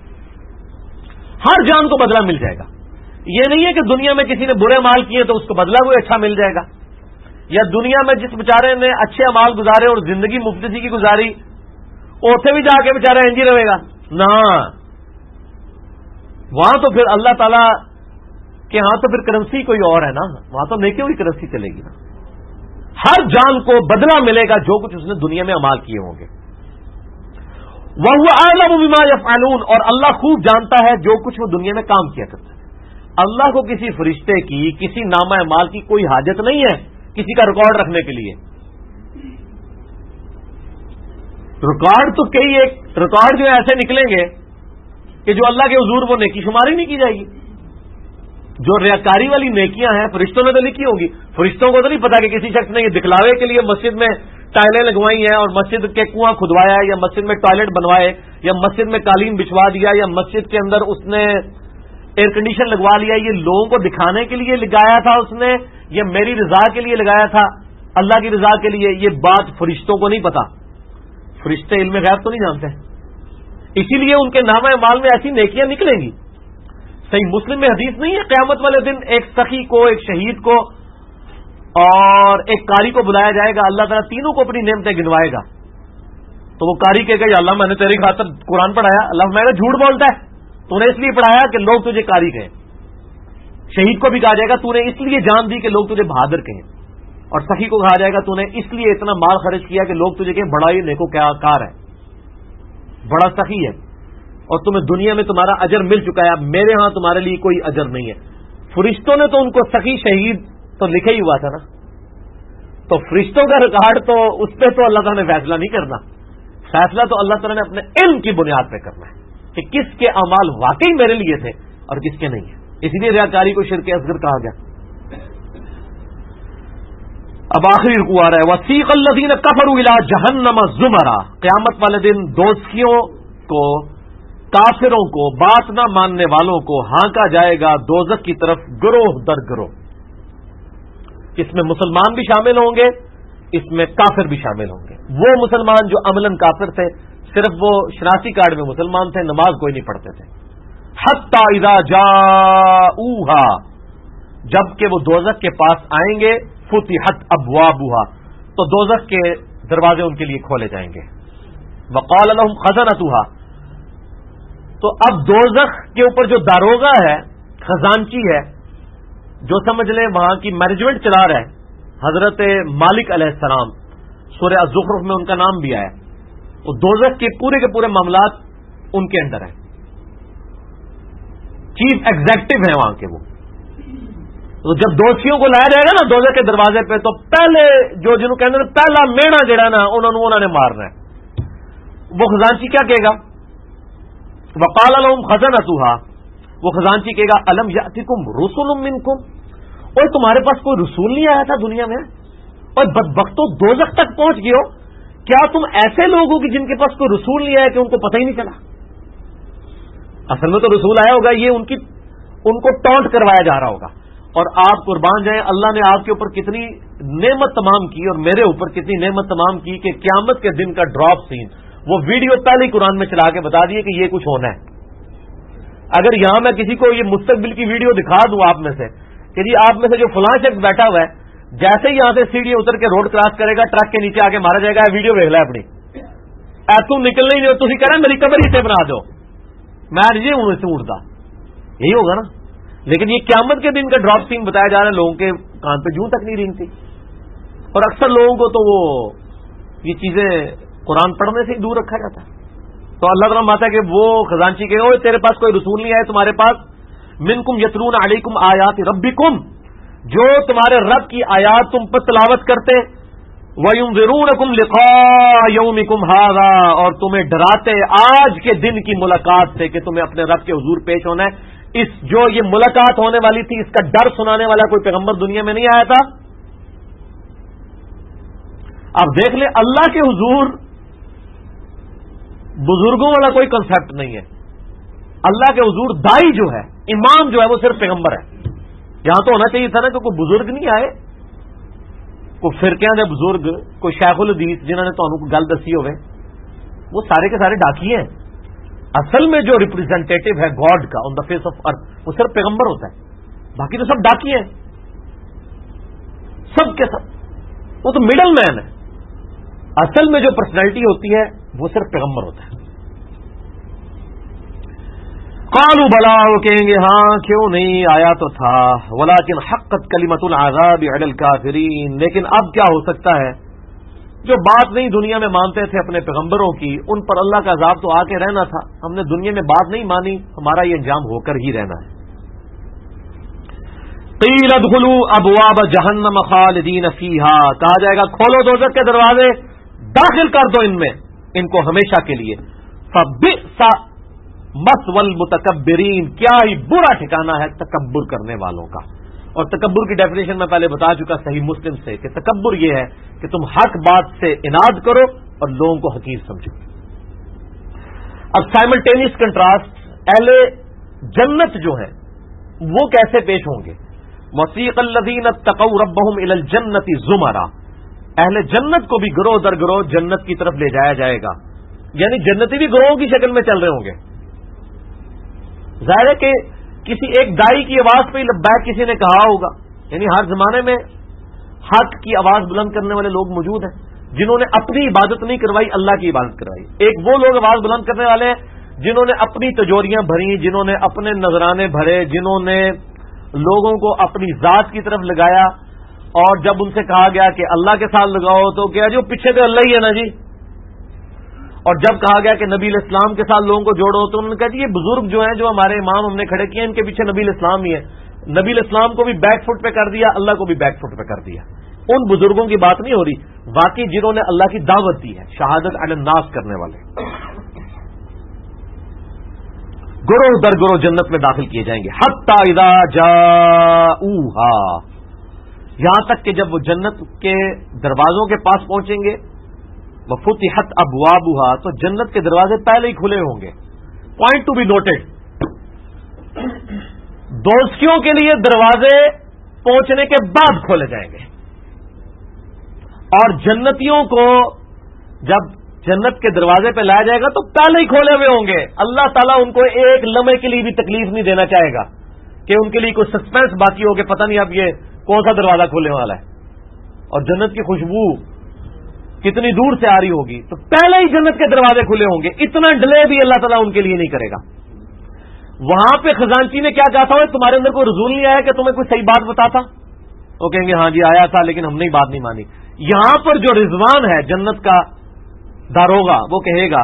ہر جان کو بدلہ مل جائے گا. یہ نہیں ہے کہ دنیا میں کسی نے برے اعمال کیے تو اس کو بدلہ کوئی اچھا مل جائے گا، یا دنیا میں جس بیچارے نے اچھے اعمال گزارے اور زندگی مفلسی کی گزاری اوتھے بھی جا کے بیچارہ انجی رہے گا. نہ، وہاں تو پھر اللہ تعالیٰ کہ ہاں تو پھر کرنسی کوئی اور ہے نا، وہاں تو نیکیوں کی کرنسی چلے گی نا. ہر جان کو بدلہ ملے گا جو کچھ اس نے دنیا میں اعمال کیے ہوں گے. وَهُوَ أَعْلَمُ بِمَا يَفْعَلُونَ، اور اللہ خوب جانتا ہے جو کچھ وہ دنیا میں کام کیا کرتا ہے. اللہ کو کسی فرشتے کی، کسی نامہ اعمال کی کوئی حاجت نہیں ہے کسی کا ریکارڈ رکھنے کے لیے. ریکارڈ تو کئی ایک ریکارڈ جو ایسے نکلیں گے کہ جو اللہ کے حضور وہ نیکی شماری نہیں کی جائے گی. جو ریاکاری والی نیکیاں ہیں فرشتوں نے تو لکھی ہوگی. فرشتوں کو تو نہیں پتا کہ کسی شخص نے یہ دکھلاوے کے لیے مسجد میں ٹائلیں لگوائی ہیں اور مسجد کے کنواں کھدوایا ہے، یا مسجد میں ٹوائلٹ بنوائے، یا مسجد میں قالین بچھوا دیا، یا مسجد کے اندر اس نے ایئر کنڈیشن لگوا لیا. یہ لوگوں کو دکھانے کے لیے لگایا تھا اس نے، یا میری رضا کے لیے لگایا تھا، اللہ کی رضا کے لیے؟ یہ بات فرشتوں کو نہیں پتا. فرشتے علم غیب تو نہیں جانتے، اسی لیے ان کے نامہ اعمال میں ایسی نیکیاں نکلیں گی. صحیح مسلم میں حدیث نہیں ہے قیامت والے دن ایک سخی کو، ایک شہید کو اور ایک قاری کو بلایا جائے گا، اللہ تعالیٰ تینوں کو اپنی نعمتیں گنوائے گا. تو وہ قاری کہے گا یا اللہ میں نے تیری خاطر قرآن پڑھایا. اللہ میں نے جھوٹ بولتا ہے، تو نے اس لیے پڑھایا کہ لوگ تجھے قاری کہیں. شہید کو بھی کہا جائے گا تو نے اس لیے جان دی کہ لوگ تجھے بہادر کہیں. اور سخی کو کہا جائے گا تو نے اس لیے اتنا مال خرچ کیا کہ لوگ تجھے کہیں بڑا ہی نیکوکار ہے، بڑا سخی ہے، اور تمہیں دنیا میں تمہارا اجر مل چکا ہے، اب میرے ہاں تمہارے لیے کوئی اجر نہیں ہے. فرشتوں نے تو ان کو سخی شہید تو لکھا ہی ہوا تھا نا. تو فرشتوں کا ریکارڈ تو اس پہ تو اللہ تعالیٰ نے فیصلہ نہیں کرنا. فیصلہ تو اللہ تعالیٰ نے اپنے علم کی بنیاد پہ کرنا ہے کہ کس کے اعمال واقعی میرے لیے تھے اور کس کے نہیں ہیں. اسی لیے ریاکاری کو شرک اصغر کہا گیا. اب آخری رکوع آ رہا ہے وَسِيقَ الَّذِينَ كَفَرُوا إِلَىٰ جَهَنَّمَ زُمَرًا. قیامت والے دن دوزخیوں کو، کافروں کو، بات نہ ماننے والوں کو ہانکا جائے گا دوزخ کی طرف گروہ در گروہ. اس میں مسلمان بھی شامل ہوں گے، اس میں کافر بھی شامل ہوں گے. وہ مسلمان جو عملاً کافر تھے، صرف وہ شناسی کارڈ میں مسلمان تھے، نماز کوئی نہیں پڑھتے تھے. حتی اذا جاؤہا، جب کہ وہ دوزخ کے پاس آئیں گے، فتحت ابوابہا، تو دوزخ کے دروازے ان کے لیے کھولے جائیں گے. وقال لهم خزنتہا، تو اب دوزخ کے اوپر جو داروغہ ہے، خزانچی ہے، جو سمجھ لیں وہاں کی مینجمنٹ چلا رہا ہے، حضرت مالک علیہ السلام، سورہ الزخرف میں ان کا نام بھی آیا. وہ دوزخ کے پورے معاملات ان کے اندر ہیں، چیف ایگزیکٹو ہیں وہاں کے. وہ تو جب دوستیوں کو لایا جائے گا نا دوزخ کے دروازے پہ، تو پہلے جو جنہوں کہتے ہیں پہلا مینا جڑا نا انہوں نے مارنا ہے. وہ خزانچی کیا کہے گا؟ وقال لهم خزنتها، وہ خزانچی کہے گا الم یاتکم رسل منکم، اور تمہارے پاس کوئی رسول نہیں آیا تھا دنیا میں؟ اور بدبختوں دوزخ تک پہنچ گئے ہو، کیا تم ایسے لوگ ہو کہ جن کے پاس کوئی رسول نہیں آیا کہ ان کو پتہ ہی نہیں چلا؟ اصل میں تو رسول آیا ہوگا، یہ ان کو ٹانٹ کروایا جا رہا ہوگا. اور آپ قربان جائیں، اللہ نے آپ کے اوپر کتنی نعمت تمام کی اور میرے اوپر کتنی نعمت تمام کی کہ قیامت کے دن کا ڈراپ سین وہ ویڈیو پہلے ہی قرآن میں چلا کے بتا دیے کہ یہ کچھ ہونا ہے. اگر یہاں میں کسی کو یہ مستقبل کی ویڈیو دکھا دوں آپ میں سے کہ جی آپ میں سے جو فلاں شخص بیٹھا ہوا ہے جیسے ہی یہاں سے سیڑھی اتر کے روڈ کراس کرے گا ٹرک کے نیچے آ کے مارا جائے گا، ویڈیو دیکھ لیں اپنی، تم نکلنے ہی نہیں، تھی کہہ رہے ہیں میری قبر ہی سے بنا دو، میں یہ ہوں اس سے اٹھتا، یہی ہوگا نا. لیکن یہ قیامت کے دن کا ڈراپ سین بتایا جا رہا ہے، لوگوں کے کان پہ جوں تک نہیں رینگتی. اور اکثر لوگوں کو تو وہ یہ چیزیں قرآن پڑھنے سے ہی دور رکھا جاتا ہے. تو اللہ تعالیٰ ماتا ہے کہ وہ خزانچی کے اوہ تیرے پاس کوئی رسول نہیں آئے تمہارے پاس، منکم یتلون علیکم آیات ربکم، جو تمہارے رب کی آیات تم پر تلاوت کرتے، وینذرونکم لقاء یومکم ھذا، اور تمہیں ڈراتے آج کے دن کی ملاقات سے کہ تمہیں اپنے رب کے حضور پیش ہونا ہے. اس جو یہ ملاقات ہونے والی تھی اس کا ڈر سنانے والا کوئی پیغمبر دنیا میں نہیں آیا تھا. اب دیکھ لیں اللہ کے حضور بزرگوں والا کوئی کنسپٹ نہیں ہے. اللہ کے حضور دائی جو ہے، امام جو ہے، وہ صرف پیغمبر ہے. یہاں تو ہونا چاہیے تھا نا کہ کوئی بزرگ نہیں آئے, کوئی فرقیاں دے بزرگ, کوئی شیخ الحدیث جنہوں نے تمہیں کوئی گل دسی ہوئے. وہ سارے کے سارے ڈاکی ہیں. اصل میں جو ریپرزینٹیٹو ہے گاڈ کا آن دا فیس آف ارتھ وہ صرف پیغمبر ہوتا ہے, باقی تو سب ڈاکی ہیں, سب کے سب. وہ تو مڈل مین ہے. اصل میں جو پرسنالٹی ہوتی ہے وہ صرف پیغمبر ہوتا ہے. قالوا بلا, وہ کہیں گے ہاں کیوں نہیں, آیا تو تھا. ولکن حقت کلمۃ العذاب علی الکافرین, لیکن اب کیا ہو سکتا ہے, جو بات نہیں دنیا میں مانتے تھے اپنے پیغمبروں کی, ان پر اللہ کا عذاب تو آ کے رہنا تھا. ہم نے دنیا میں بات نہیں مانی, ہمارا یہ انجام ہو کر ہی رہنا ہے. قیل ادخلوا ابواب جہنم خالدین فیہا, کہا جائے گا کھولو دوزخ کے دروازے, داخل کر دو ان میں, ان کو ہمیشہ کے لیے. فبئس مثوى المتکبرین, کیا ہی برا ٹھکانہ ہے تکبر کرنے والوں کا. اور تکبر کی ڈیفینیشن میں پہلے بتا چکا صحیح مسلم سے کہ تکبر یہ ہے کہ تم حق بات سے اناد کرو اور لوگوں کو حقیر سمجھو. اب سائملٹینیس کنٹراسٹ, اہل جنت جو ہیں وہ کیسے پیش ہوں گے. وسیق الذین اتقوا ربهم الى الجنۃ زمرا, اہل جنت کو بھی گروہ در گروہ جنت کی طرف لے جایا جائے گا, یعنی جنتی بھی گروہوں کی شکل میں چل رہے ہوں گے. ظاہر ہے کہ کسی ایک دائی کی آواز پہ لبیک کسی نے کہا ہوگا, یعنی ہر زمانے میں حق کی آواز بلند کرنے والے لوگ موجود ہیں جنہوں نے اپنی عبادت نہیں کروائی, اللہ کی عبادت کروائی. ایک وہ لوگ آواز بلند کرنے والے ہیں جنہوں نے اپنی تجوریاں بھری, جنہوں نے اپنے نذرانے بھرے, جنہوں نے لوگوں کو اپنی ذات کی طرف لگایا, اور جب ان سے کہا گیا کہ اللہ کے ساتھ لگاؤ تو کیا جو پیچھے تو اللہ ہی ہے نا جی. اور جب کہا گیا کہ نبی الاسلام کے ساتھ لوگوں کو جوڑو تو انہوں نے کہا جی یہ بزرگ جو ہیں جو ہمارے امام ہم نے کھڑے کیے ان کے پیچھے نبی الاسلام ہی ہے. نبی الاسلام کو بھی بیک فٹ پہ کر دیا, اللہ کو بھی بیک فٹ پہ کر دیا. ان بزرگوں کی بات نہیں ہو رہی, واقعی جنہوں نے اللہ کی دعوت دی ہے, شہادت علی الناس کرنے والے گروہ در گروہ جنت میں داخل کیے جائیں گے. حتی اذا جاؤہا, یہاں تک کہ جب وہ جنت کے دروازوں کے پاس پہنچیں گے. وفتحت ابوابها, تو جنت کے دروازے پہلے ہی کھلے ہوں گے. پوائنٹ ٹو بی نوٹڈ, دوستیوں کے لیے دروازے پہنچنے کے بعد کھولے جائیں گے, اور جنتیوں کو جب جنت کے دروازے پہ لایا جائے گا تو پہلے ہی کھولے ہوئے ہوں گے. اللہ تعالیٰ ان کو ایک لمحے کے لیے بھی تکلیف نہیں دینا چاہے گا کہ ان کے لیے کوئی سسپینس باقی ہو کہ پتہ نہیں اب یہ کون سا دروازہ کھولنے والا ہے. اور جنت کی خوشبو کتنی دور سے آ رہی ہوگی, تو پہلے ہی جنت کے دروازے کھلے ہوں گے. اتنا ڈیلے بھی اللہ تعالیٰ ان کے لیے نہیں کرے گا. وہاں پہ خزانچی نے کیا کہا تھا, تمہارے اندر کوئی رسول نہیں آیا کہ تمہیں کوئی صحیح بات بتاتا؟ وہ کہیں گے ہاں جی آیا تھا لیکن ہم نے بات نہیں مانی. یہاں پر جو رضوان ہے جنت کا داروغہ, وہ کہے گا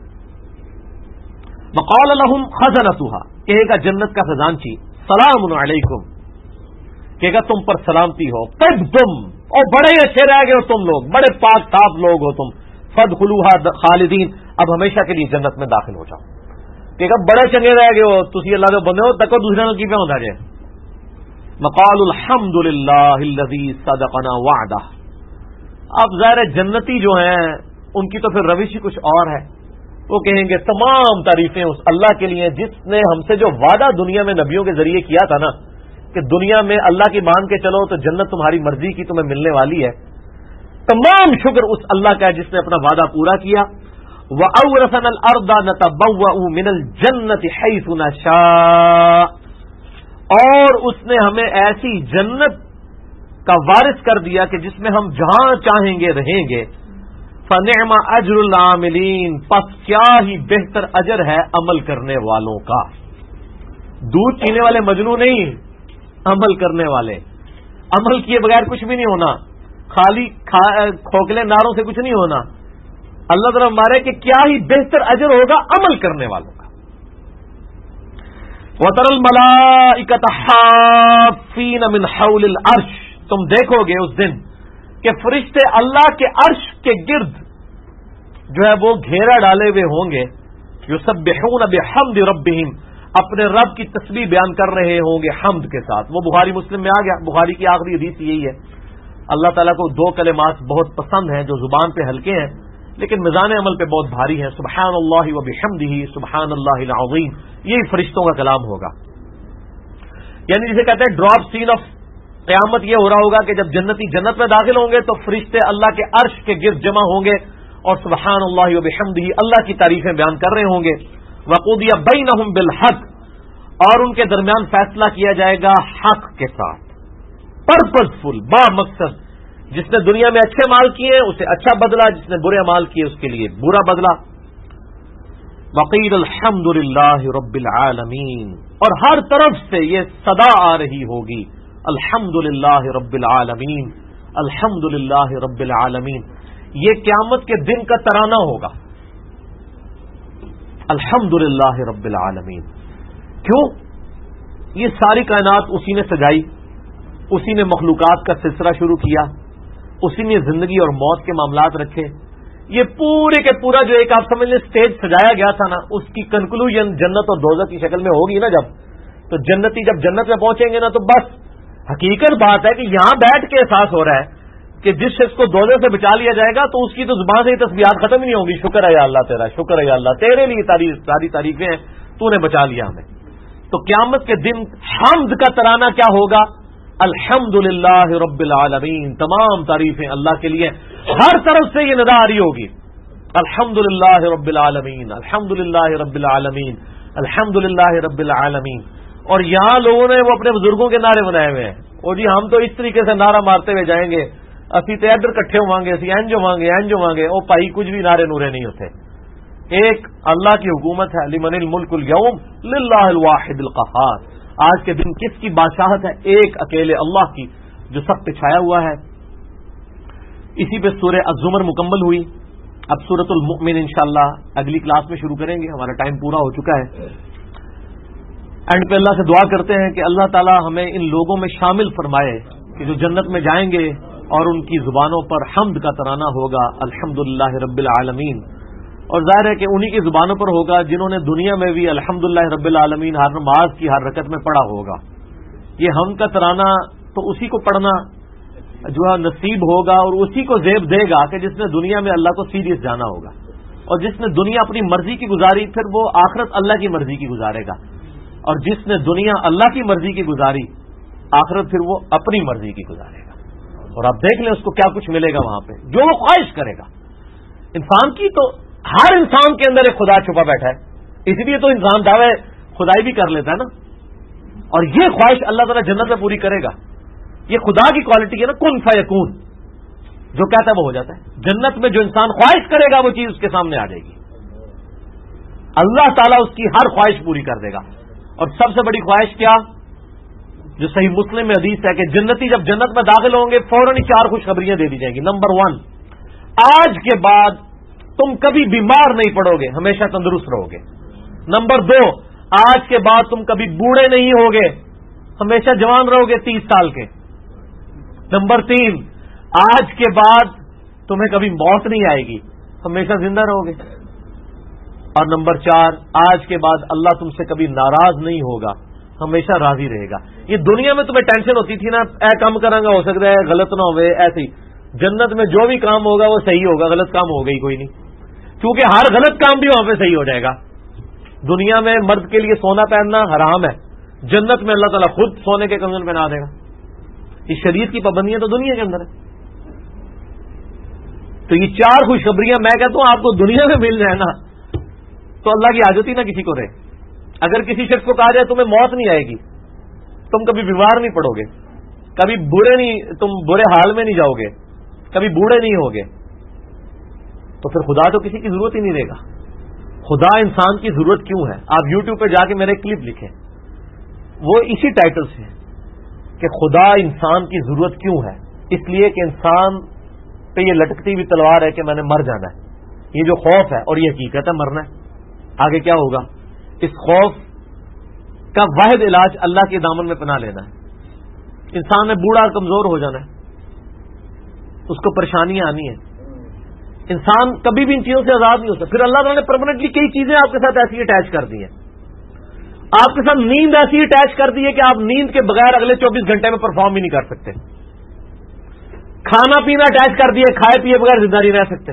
وقال لهم خزنتها, کہے گا جنت کا خزانچی سلام علیکم, کہے گا تم پر سلامتی ہو. طبتم, اور بڑے اچھے رہ گئے ہو تم لوگ, بڑے پاک صاف لوگ ہو تم. فادخلوها خالدین, اب ہمیشہ کے لیے جنت میں داخل ہو جاؤ. کہ بڑے چنگے رہ گئے ہو تسی اللہ کے بندے ہو, تکو دوسرے نال کی پہ ہوندا جے. وقال الحمد للہ الذی صدقنا وعدہ. اب ظاہر جنتی جو ہیں ان کی تو پھر روش ہی کچھ اور ہے. وہ کہیں گے تمام تعریفیں اس اللہ کے لیے جس نے ہم سے جو وعدہ دنیا میں نبیوں کے ذریعے کیا تھا نا کہ دنیا میں اللہ کی مان کے چلو تو جنت تمہاری مرضی کی تمہیں ملنے والی ہے. تمام شکر اس اللہ کا ہے جس نے اپنا وعدہ پورا کیا. وَأَوْرَثَنَا الْأَرْضَ نَتَبَوَّأُ مِنَ الْجَنَّةِ حَيْثُ نَشَاءُ, اور اس نے ہمیں ایسی جنت کا وارث کر دیا کہ جس میں ہم جہاں چاہیں گے رہیں گے. فَنِعْمَ أَجْرُ الْعَامِلِينَ, پس کیا ہی بہتر اجر ہے عمل کرنے والوں کا. دودھ پینے والے مجنو نہیں, عمل کرنے والے. عمل کیے بغیر کچھ بھی نہیں ہونا, خالی کھوکھلے نعروں سے کچھ نہیں ہونا. اللہ تعالیٰ مارے کہ کیا ہی بہتر اجر ہوگا عمل کرنے والوں کا. وَتَرَى الْمَلَائِكَةَ حَافِّينَ مِنْ حَوْلِ الْعَرْشِ, تم دیکھو گے اس دن کہ فرشتے اللہ کے عرش کے گرد جو ہے وہ گھیرا ڈالے ہوئے ہوں گے. یسبحون بحمد ربہم, اپنے رب کی تسبیح بیان کر رہے ہوں گے حمد کے ساتھ. وہ بخاری مسلم میں آ گیا, بخاری کی آخری حدیث یہی ہے. اللہ تعالیٰ کو دو کلمات بہت پسند ہیں جو زبان پہ ہلکے ہیں لیکن میزان عمل پہ بہت بھاری ہیں. سبحان اللہ و بحمدہ, سبحان اللہ العظیم, یہی فرشتوں کا کلام ہوگا. یعنی جسے کہتے ہیں ڈراپ سین آف قیامت یہ ہو رہا ہوگا کہ جب جنتی جنت میں داخل ہوں گے تو فرشتے اللہ کے عرش کے گرد جمع ہوں گے اور سبحان اللہ و بحمدہ اللہ کی تعریفیں بیان کر رہے ہوں گے. وقضی بینہم بالحق، اور ان کے درمیان فیصلہ کیا جائے گا حق کے ساتھ، پرپز فل، با مقصد. جس نے دنیا میں اچھے مال کیے اسے اچھا بدلہ، جس نے برے مال کیے اس کے لیے برا بدلہ. وقیل الحمد للہ رب العالمین، اور ہر طرف سے یہ صدا آ رہی ہوگی الحمد للہ رب العالمین، الحمد للہ رب العالمین. یہ قیامت کے دن کا ترانہ ہوگا، الحمد للہ رب العالمین. کیوں؟ یہ ساری کائنات اسی نے سجائی، اسی نے مخلوقات کا سلسلہ شروع کیا، اسی نے زندگی اور موت کے معاملات رکھے. یہ پورے کے پورا جو ایک آپ سمجھ لیں اسٹیج سجایا گیا تھا نا، اس کی کنکلوژن جنت اور دوزخ کی شکل میں ہوگی نا. جب تو جنتی جب جنت میں پہنچیں گے نا تو بس حقیقت بات ہے کہ یہاں بیٹھ کے احساس ہو رہا ہے کہ جس شخص کو دوزخ سے بچا لیا جائے گا تو اس کی تو زبان سے ہی تسبیحات ختم ہی نہیں ہوں گی. شکر ہے یا اللہ تیرا، شکر ہے یا اللہ، تیرے لیے ساری تعریفیں ہیں، تو نے بچا لیا ہمیں. تو قیامت کے دن حمد کا ترانہ کیا ہوگا؟ الحمد للہ رب العالمین، تمام تعریفیں اللہ کے لیے. ہر طرف سے یہ ندا آ رہی ہوگی الحمد للہ رب العالمین، الحمد للہ رب العالمین، الحمد للہ رب العالمین. اور یہاں لوگوں نے وہ اپنے بزرگوں کے نعرے بنائے ہوئے ہیں، اور جی ہم تو اس طریقے سے نعرہ مارتے ہوئے جائیں گے، اسی تو ادھر کٹھے ہوں گے، اسی اینج ہوں گے. او پائی کچھ بھی نعرے نورے نہیں ہوتے. ایک اللہ کی حکومت ہے، لمن الملک اليوم للہ الواحد القہار. آج کے دن کس کی بادشاہت ہے؟ ایک اکیلے اللہ کی، جو سب پہ چھایا ہوا ہے. اسی پہ سورہ الزمر مکمل ہوئی. اب سورۃ المؤمن انشاءاللہ اگلی کلاس میں شروع کریں گے، ہمارا ٹائم پورا ہو چکا ہے. اینڈ پہ اللہ سے دعا کرتے ہیں کہ اللہ تعالی ہمیں ان لوگوں میں شامل فرمائے کہ جو جنت میں جائیں گے اور ان کی زبانوں پر حمد کا ترانہ ہوگا الحمد للہ رب العالمین. اور ظاہر ہے کہ انہی کی زبانوں پر ہوگا جنہوں نے دنیا میں بھی الحمد للہ رب العالمین ہر نماز کی ہر رکعت میں پڑھا ہوگا. یہ حمد کا ترانہ تو اسی کو پڑھنا جو ہے نصیب ہوگا اور اسی کو زیب دے گا کہ جس نے دنیا میں اللہ کو سیریس جانا ہوگا، اور جس نے دنیا اپنی مرضی کی گزاری پھر وہ آخرت اللہ کی مرضی کی گزارے گا، اور جس نے دنیا اللہ کی مرضی کی گزاری آخرت پھر وہ اپنی مرضی کی گزارے گا. اور آپ دیکھ لیں اس کو کیا کچھ ملے گا وہاں پہ، جو وہ خواہش کرے گا. انسان کی تو ہر انسان کے اندر ایک خدا چھپا بیٹھا ہے، اسی لیے تو انسان دعوے خدائی بھی کر لیتا ہے نا. اور یہ خواہش اللہ تعالیٰ جنت میں پوری کرے گا. یہ خدا کی کوالٹی ہے نا، کن فیکون، جو کہتا ہے وہ ہو جاتا ہے. جنت میں جو انسان خواہش کرے گا وہ چیز اس کے سامنے آ جائے گی. اللہ تعالیٰ اس کی ہر خواہش پوری کر دے گا. اور سب سے بڑی خواہش کیا؟ جو صحیح مسلم میں حدیث ہے کہ جنتی جب جنت میں داخل ہوں گے فوراً ہی 4 خوشخبریاں دے دی جائیں گی. نمبر 1، آج کے بعد تم کبھی بیمار نہیں پڑو گے، ہمیشہ تندرست رہو گے. نمبر 2، آج کے بعد تم کبھی بوڑھے نہیں ہوگے، ہمیشہ جوان رہو گے 30 سال کے. نمبر 3، آج کے بعد تمہیں کبھی موت نہیں آئے گی، ہمیشہ زندہ رہو گے. اور نمبر 4، آج کے بعد اللہ تم سے کبھی ناراض نہیں ہوگا، ہمیشہ راضی رہے گا. یہ دنیا میں تمہیں ٹینشن ہوتی تھی نا، اے کام کروں گا ہو سکتا ہے غلط نہ ہوئے، ایسے ہی جنت میں جو بھی کام ہوگا وہ صحیح ہوگا، غلط کام ہوگا ہی کوئی نہیں، کیونکہ ہر غلط کام بھی وہاں پہ صحیح ہو جائے گا. دنیا میں مرد کے لیے سونا پہننا حرام ہے، جنت میں اللہ تعالیٰ خود سونے کے کنگن پہنا دے گا. اس شریعت کی پابندیاں تو دنیا کے اندر ہے. تو یہ 4 خوشخبریاں میں کہتا ہوں آپ کو دنیا میں مل جائے نا تو اللہ کی حاجت ہی نہ کسی کو رہے. اگر کسی شخص کو کہا جائے تمہیں موت نہیں آئے گی، تم کبھی بیمار نہیں پڑو گے، کبھی تم برے حال میں نہیں جاؤ گے، کبھی بوڑھے نہیں ہوگے، تو پھر خدا تو کسی کی ضرورت ہی نہیں رہے گا. خدا انسان کی ضرورت کیوں ہے؟ آپ یوٹیوب پہ جا کے میرے کلپ لکھیں، وہ اسی ٹائٹل سے ہے کہ خدا انسان کی ضرورت کیوں ہے. اس لیے کہ انسان پہ یہ لٹکتی ہوئی تلوار ہے کہ میں نے مر جانا ہے. یہ جو خوف ہے اور یہ حقیقت ہے مرنا ہے. آگے کیا ہوگا؟ اس خوف کا واحد علاج اللہ کے دامن میں پناہ لینا ہے. انسان نے بوڑھا اور کمزور ہو جانا ہے، اس کو پریشانیاں آنی ہیں. انسان کبھی بھی ان چیزوں سے آزاد نہیں ہو سکتا. پھر اللہ تعالیٰ نے پرماننٹلی کئی چیزیں آپ کے ساتھ ایسی اٹیچ کر دی ہیں. آپ کے ساتھ نیند ایسی اٹیچ کر دی ہے کہ آپ نیند کے بغیر اگلے 24 گھنٹے میں پرفارم بھی نہیں کر سکتے. کھانا پینا اٹیچ کر دیے، کھائے پیے بغیر زندہ نہیں رہ سکتے.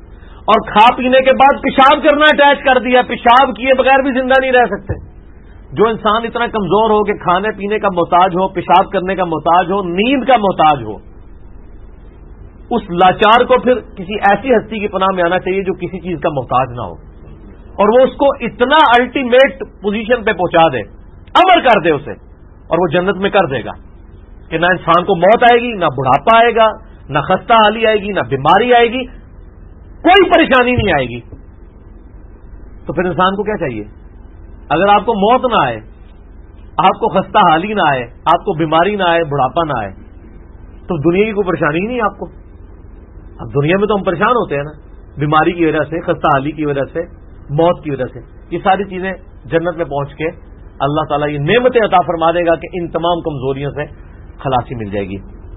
اور کھا پینے کے بعد پیشاب کرنا اٹیچ کر دیا، پیشاب کیے بغیر بھی زندہ نہیں رہ سکتے. جو انسان اتنا کمزور ہو کہ کھانے پینے کا محتاج ہو، پیشاب کرنے کا محتاج ہو، نیند کا محتاج ہو، اس لاچار کو پھر کسی ایسی ہستی کی پناہ میں آنا چاہیے جو کسی چیز کا محتاج نہ ہو، اور وہ اس کو اتنا الٹیمیٹ پوزیشن پہ پہنچا دے، امر کر دے اسے، اور وہ جنت میں کر دے گا کہ نہ انسان کو موت آئے گی، نہ بڑھاپا آئے گا، نہ خستہ حالی آئے گی، نہ بیماری آئے گی، کوئی پریشانی نہیں آئے گی۔ تو پھر انسان کو کیا چاہیے؟ اگر آپ کو موت نہ آئے، آپ کو خستہ حالی نہ آئے، آپ کو بیماری نہ آئے، بڑھاپا نہ آئے، تو دنیا کی کوئی پریشانی ہی نہیں آپ کو۔ اب دنیا میں تو ہم پریشان ہوتے ہیں نا، بیماری کی وجہ سے، خستہ حالی کی وجہ سے، موت کی وجہ سے۔ یہ ساری چیزیں جنت میں پہنچ کے اللہ تعالیٰ یہ نعمتیں عطا فرما دے گا کہ ان تمام کمزوریوں سے خلاصی مل جائے گی۔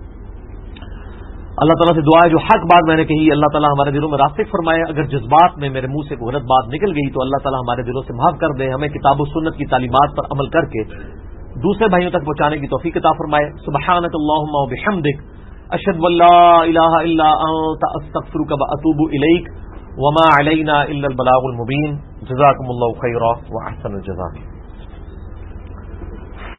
اللہ تعالیٰ سے دعا ہے جو حق بات میں نے کہی اللہ تعالیٰ ہمارے دلوں میں راسخ فرمائے، اگر جذبات میں میرے منہ سے کوئی غلط بات نکل گئی تو اللہ تعالیٰ ہمارے دلوں سے معاف کر دے، ہمیں کتاب و سنت کی تعلیمات پر عمل کر کے دوسرے بھائیوں تک پہنچانے کی توفیق عطا فرمائے۔ سبحانک اللہم و بحمدک، اشہد ان لا الہ الا انت، استغفرک و اتوب الیک، وما علینا الا البلاغ المبین۔ جزاکم اللہ خیرا و احسن الجزاء۔